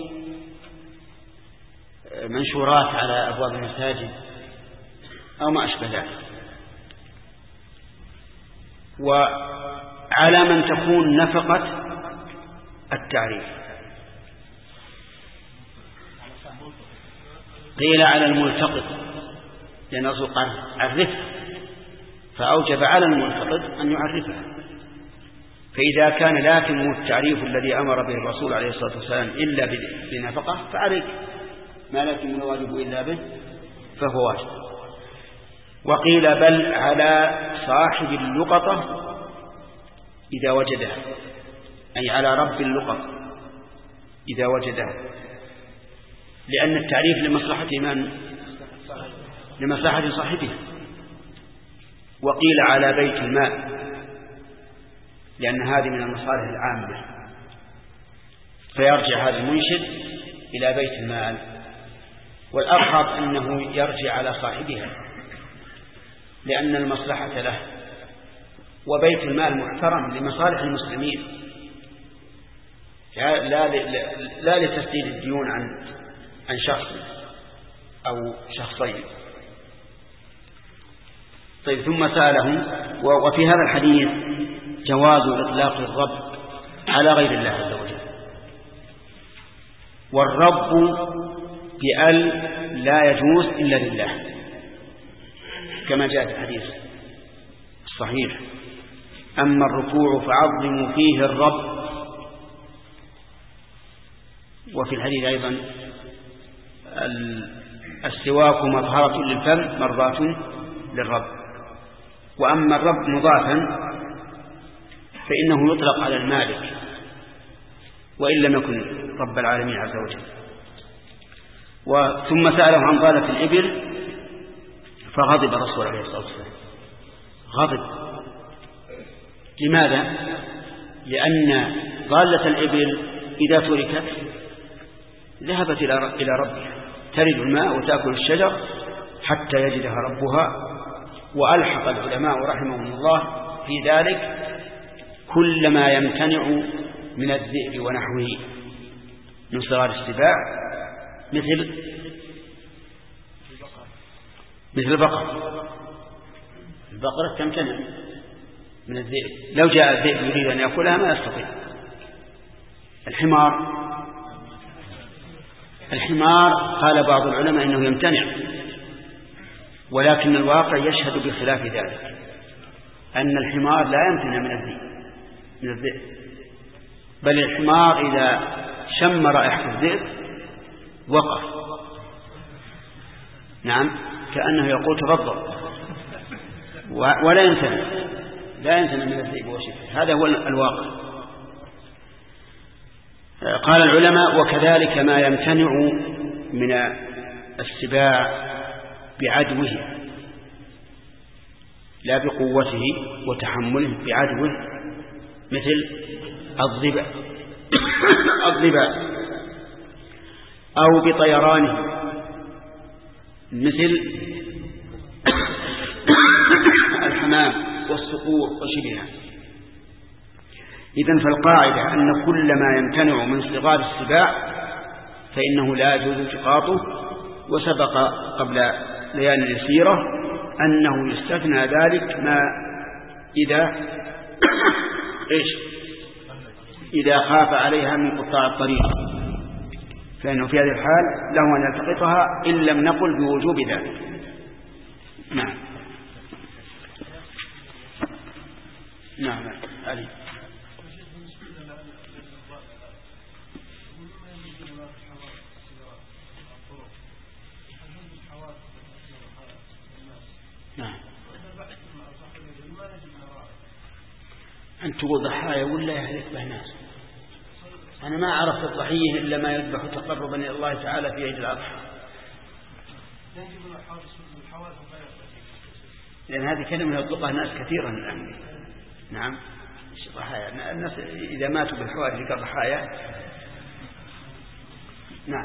Speaker 2: منشورات على أبواب المساجد أو ما أشبه ذلك. وعلى من تكون نفقة التعريف؟ قيل على الملتقط، لأن الرسول قال عرفها، فأوجب على الملتقط أن يعرفها. فإذا كان لا يتم التعريف الذي أمر به الرسول عليه الصلاة والسلام إلا بنفقة فعليك، ما لا يتم الواجب إلا به فهو واجب. وقيل بل على صاحب اللقطة إذا وجدها، أي على رب اللقطة إذا وجدها، لأن التعريف لمصلحة من؟ لمصلحة صاحبها. وقيل على بيت المال، لأن هذه من المصالح العامة، فيرجع هذا المنشد إلى بيت المال. والأرحب أنه يرجع على صاحبها، لأن المصلحة له، وبيت المال محترم لمصالح المسلمين، لا لتسديد الديون عن شخص أو شخصين. طيب، ثم سألهم. وفي هذا الحديث جواز إطلاق الرب على غير الله عز وجل، والرب بأل لا يجوز إلا لله، كما جاء في الحديث الصحيح: أما الركوع فعظموا فيه الرب. وفي الحديث أيضا: السواك مطهرة للفم مرضاة للرب. وأما الرب مضافا فإنه يطلق على المالك وإن لم يكن رب العالمين عز وجل. ثم سأله عن ضالة الإبل فغضب الرسول عليه الصلاة والسلام، غضب. لماذا؟ لأن ضالة الإبل إذا تركت ذهبت إلى ربها، ترد الماء وتأكل الشجر حتى يجدها ربها. وألحق العلماء رحمهم الله في ذلك كل ما يمتنع من الذئب ونحوه من صغار السباع، مثل البقرة تمتنع من الذئب، لو جاء الذئب يريد أن يأكلها ما يستطيع. الحمار قال بعض العلماء إنه يمتنع، ولكن الواقع يشهد بخلاف ذلك. أن الحمار لا يمتنع من الذئب، بل الحمار إذا شم رائحة الذئب وقف، نعم، كأنه يقول تفضل، ولا يمتنع من الذئب وشبهه. هذا هو الواقع. قال العلماء: وكذلك ما يمتنع من السباع بعدوه لا بقوته وتحمله، بعدوه، مثل الضباء أو بطيرانه، مثل الحمام والصقور وشبهها. إذن فالقاعدة أن كل ما يمتنع من صغار السباع فإنه لا يجوز التقاطه. وسبق قبل ليال يسيرة أنه يستثنى ذلك ما إذا خاف عليها من قطاع الطريق، فإنه في هذه الحال له أن يلتقطها إن لم نقل بوجوب ذلك. نعم. علي. نعم. أن تقول ضحايا ولا يهلك به ناس. أنا ما عرفت الضحية إلا ما يذبح تقربا إلى الله تعالى في عيد الأضحى، لأن هذه كلمة يطلقها الناس كثيرا الآن. نعم، ضحايا الناس إذا ماتوا بالحوادث كضحايا. نعم.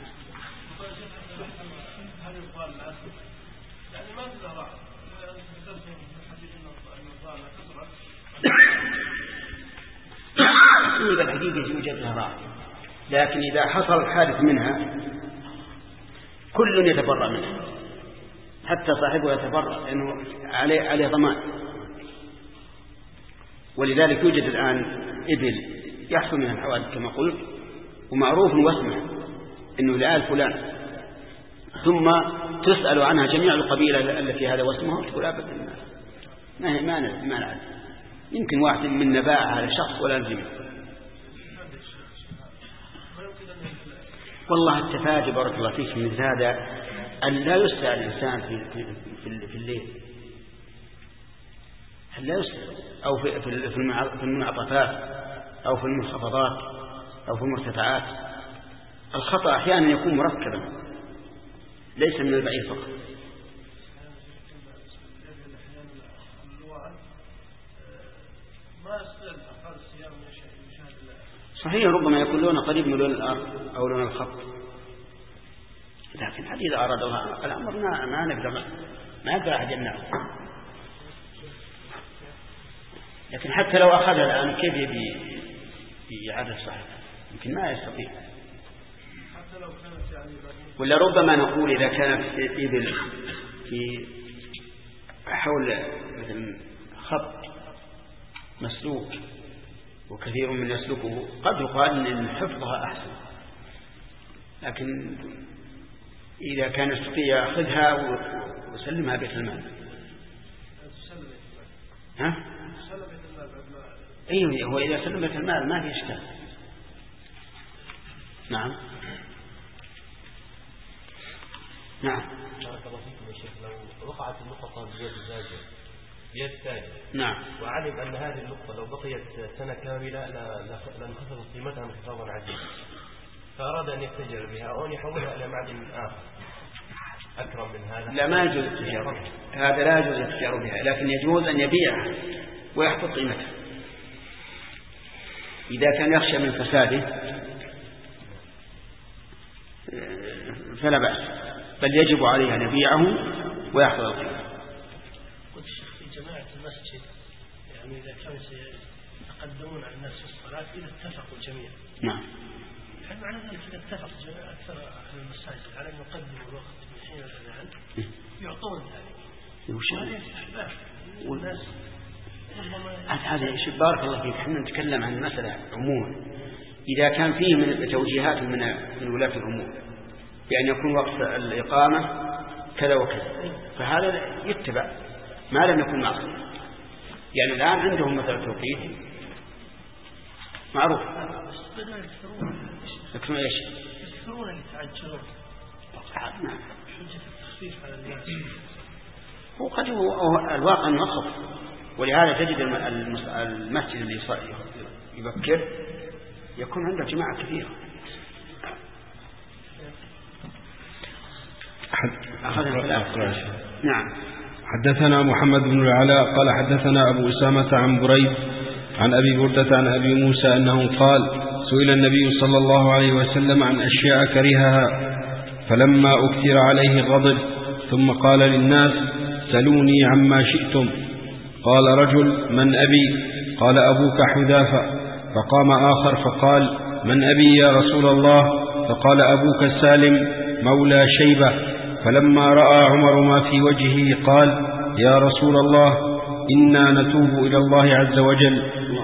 Speaker 2: بالحقيقة يوجد لها راعي، لكن إذا حصل الحادث منها كل يتبرأ منها، حتى صاحبه يتبرأ لأنه عليه ضمان. ولذلك يوجد الآن إبل يحصل منها الحوادث كما قلت، ومعروف واسمه إنه لآل فلان، ثم تسأل عنها جميع القبيلة التي هذا واسمها، تقول أبدا ما نعرف، يمكن واحد من نباع على شخص ولا نزمه. والله التفاجئ بارك الله فيك من هذا أن لا يسأل الإنسان في الليل، هل لا يسأل، أو في المنعطفات أو في المنخفضات أو في المرتفعات. الخطأ أحيانا يكون مركبا ليس من البعيد فقط. صحيح، ربما يكون لونه قريب من لون الأرض أو لون الخط، لكن حتى إذا أراد الله الأمر ما نقدر أحد يمنعه. لكن حتى لو أخذها الآن كيف يعرف صحيح؟ يمكن ما يستطيع. ولا ربما نقول إذا كانت إبل في حول مثل خط مسلوك وكثير من يسلكه قد يقال أن حفظها أحسن، لكن إذا كان يستطيع يأخذها وسلمها بيت المال. ها؟ أيوه، هو إذا سلم بيت المال ما في إشكال. نعم.
Speaker 10: بارك الله فيكم يا شيخ، لو وقعت النقطة بيد الزاجر بيد ثاني،
Speaker 2: نعم،
Speaker 10: وعلم أن هذه النقطة لو بقيت سنة كاملة لانخفضت قيمتها انخفاضا عجيبا، فأراد أن يتجر بها أو أن يحولها إلى معدن آخر أكرم من هذا،
Speaker 2: لا، ما يجوز التجار بها، هذا لا يجوز التجار بها، لكن يجوز أن يبيعها ويحفظ قيمتها إذا كان يخشى من فساده، فلا بأس، بل يجب عليه أن يبيعه ويحفظ القيمة.
Speaker 7: قلت الشيخ في جماعة المسجد، يعني إذا كانوا سيتقدمون على الناس في الصلاة إذا اتفقوا الجميع.
Speaker 2: نعم.
Speaker 7: هل معنى ذلك إذا اتفق جميع أكثر أهل المساجد على أن يقدموا الوقت من حين الأذان يعطون ذلك؟ والناس
Speaker 2: هذا شيء بارك الله فيك. احنا نتكلم عن المسألة عموما، إذا كان فيه من توجيهات من ولاة الأمور بأن يكون وقت الإقامة كذا وكذا، فهذا يتبع ما لم يكن معصية. يعني الآن عندهم مثلا توقيت معروف. يكثرون ايش؟
Speaker 7: يكثرون ان يتعجلون.
Speaker 2: نعم.
Speaker 7: حجة التخفيف على الناس.
Speaker 2: وقد الواقع نصف، ولهذا تجد المسجد اللي يبكر يكون عنده جماعة كثيرة. نعم.
Speaker 5: حدثنا محمد بن العلاء قال حدثنا أبو أسامة عن بريد عن أبي بردة عن أبي موسى أنه قال سئل النبي صلى الله عليه وسلم عن أشياء كرهها فلما أكثر عليه غضب ثم قال للناس سلوني عما شئتم. قال رجل من أبي؟ قال أبوك حذافة. فقام آخر فقال من أبي يا رسول الله؟ فقال أبوك سالم مولى شيبة. فلما رأى عمر ما في وجهه قال يا رسول الله إنا نتوب إلى الله عز وجل.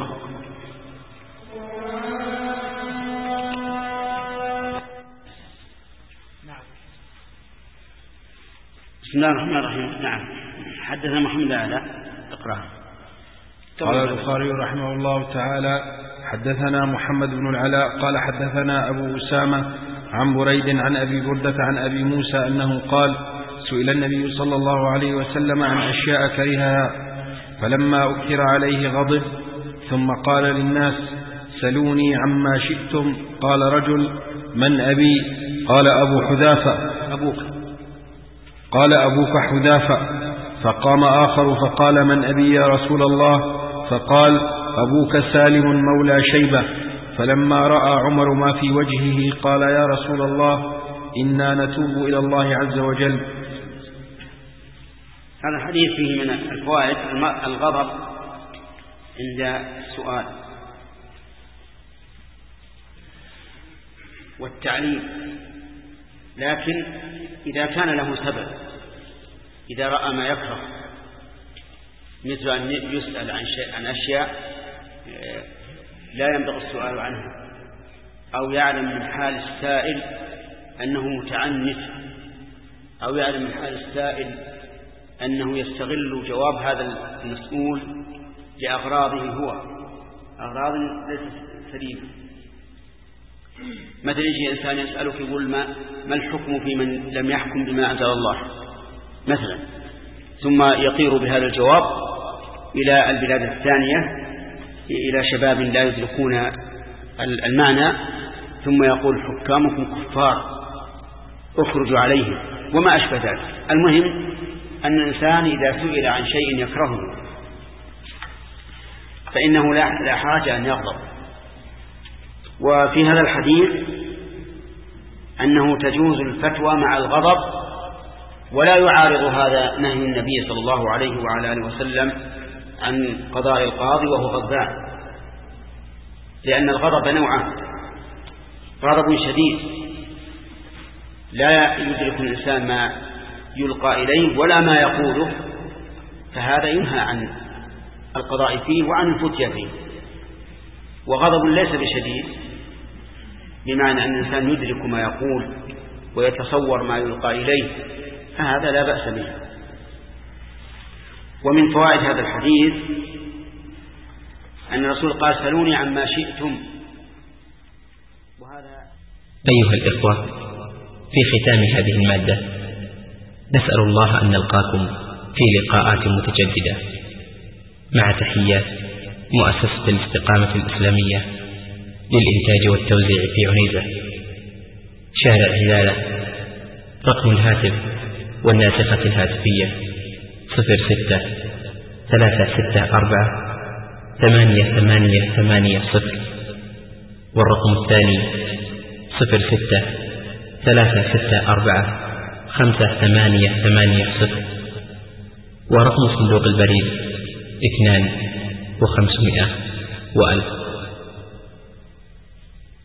Speaker 2: بسم الله الرحمن الرحيم. نعم. حدثنا محمد بن العلاء اقرأ.
Speaker 5: قال البخاري رحمه الله تعالى حدثنا محمد بن العلاء قال حدثنا أبو أسامة عن بريد عن أبي بردة عن أبي موسى أنه قال سئل النبي صلى الله عليه وسلم عن أشياء كرهها فلما أكثر عليه غضب ثم قال للناس سلوني عما شئتم. قال رجل من أبي؟ قال أبو حذافة.
Speaker 2: أبوك.
Speaker 5: قال أبوك حذافة. فقام آخر فقال من أبي يا رسول الله؟ فقال أبوك سالم مولى شيبة. فلما رأى عمر ما في وجهه قال يا رسول الله إنا نتوب إلى الله عز وجل.
Speaker 2: هذا الحديث فيه من الفوائد الغضب عند السؤال والتعليم، لكن إذا كان له سبب، إذا رأى ما يكره مثل أن يسأل عن أشياء لا ينبغي السؤال عنها، أو يعلم من حال السائل أنه متعنت، أو يعلم من حال السائل أنه يستغل جواب هذا المسؤول لأغراضه هو، أغراض ليست سليمة. مثل يجي إنسان يسألك يقول ما الحكم في من لم يحكم بما أنزل الله مثلا، ثم يطير بهذا الجواب إلى البلاد الثانية إلى شباب لا يدركون المعنى، ثم يقول حكامكم كفار اخرجوا عليهم وما أشبه ذلك. المهم أن الإنسان إذا سئل عن شيء يكرهه فإنه لا حاجة أن يغضب. وفي هذا الحديث أنه تجوز الفتوى مع الغضب، ولا يعارض هذا نهي النبي صلى الله عليه وعلى آله وسلم عن قضاء القاضي وهو غضبان، لأن الغضب نوعان: غضب شديد لا يدرك الإنسان ما يلقى إليه ولا ما يقوله، فهذا ينهى عن القضاء فيه وعن الفتيا فيه. وغضب ليس بشديد بمعنى أن الإنسان يدرك ما يقول ويتصور ما يلقى إليه، فهذا لا بأس به. ومن فوائد هذا الحديث أن الرسول قال سلوني عما شئتم. وهذا
Speaker 1: أيها الإخوة، في ختام هذه المادة نسأل الله أن نلقاكم في لقاءات متجددة، مع تحيات مؤسسة الاستقامة الإسلامية للإنتاج والتوزيع في عنيزة، شارع هلالة. رقم الهاتف والناسخة الهاتفية 06-364-8880، والرقم الثاني 06-364-5880، ورقم صندوق البريد 2500 و1000.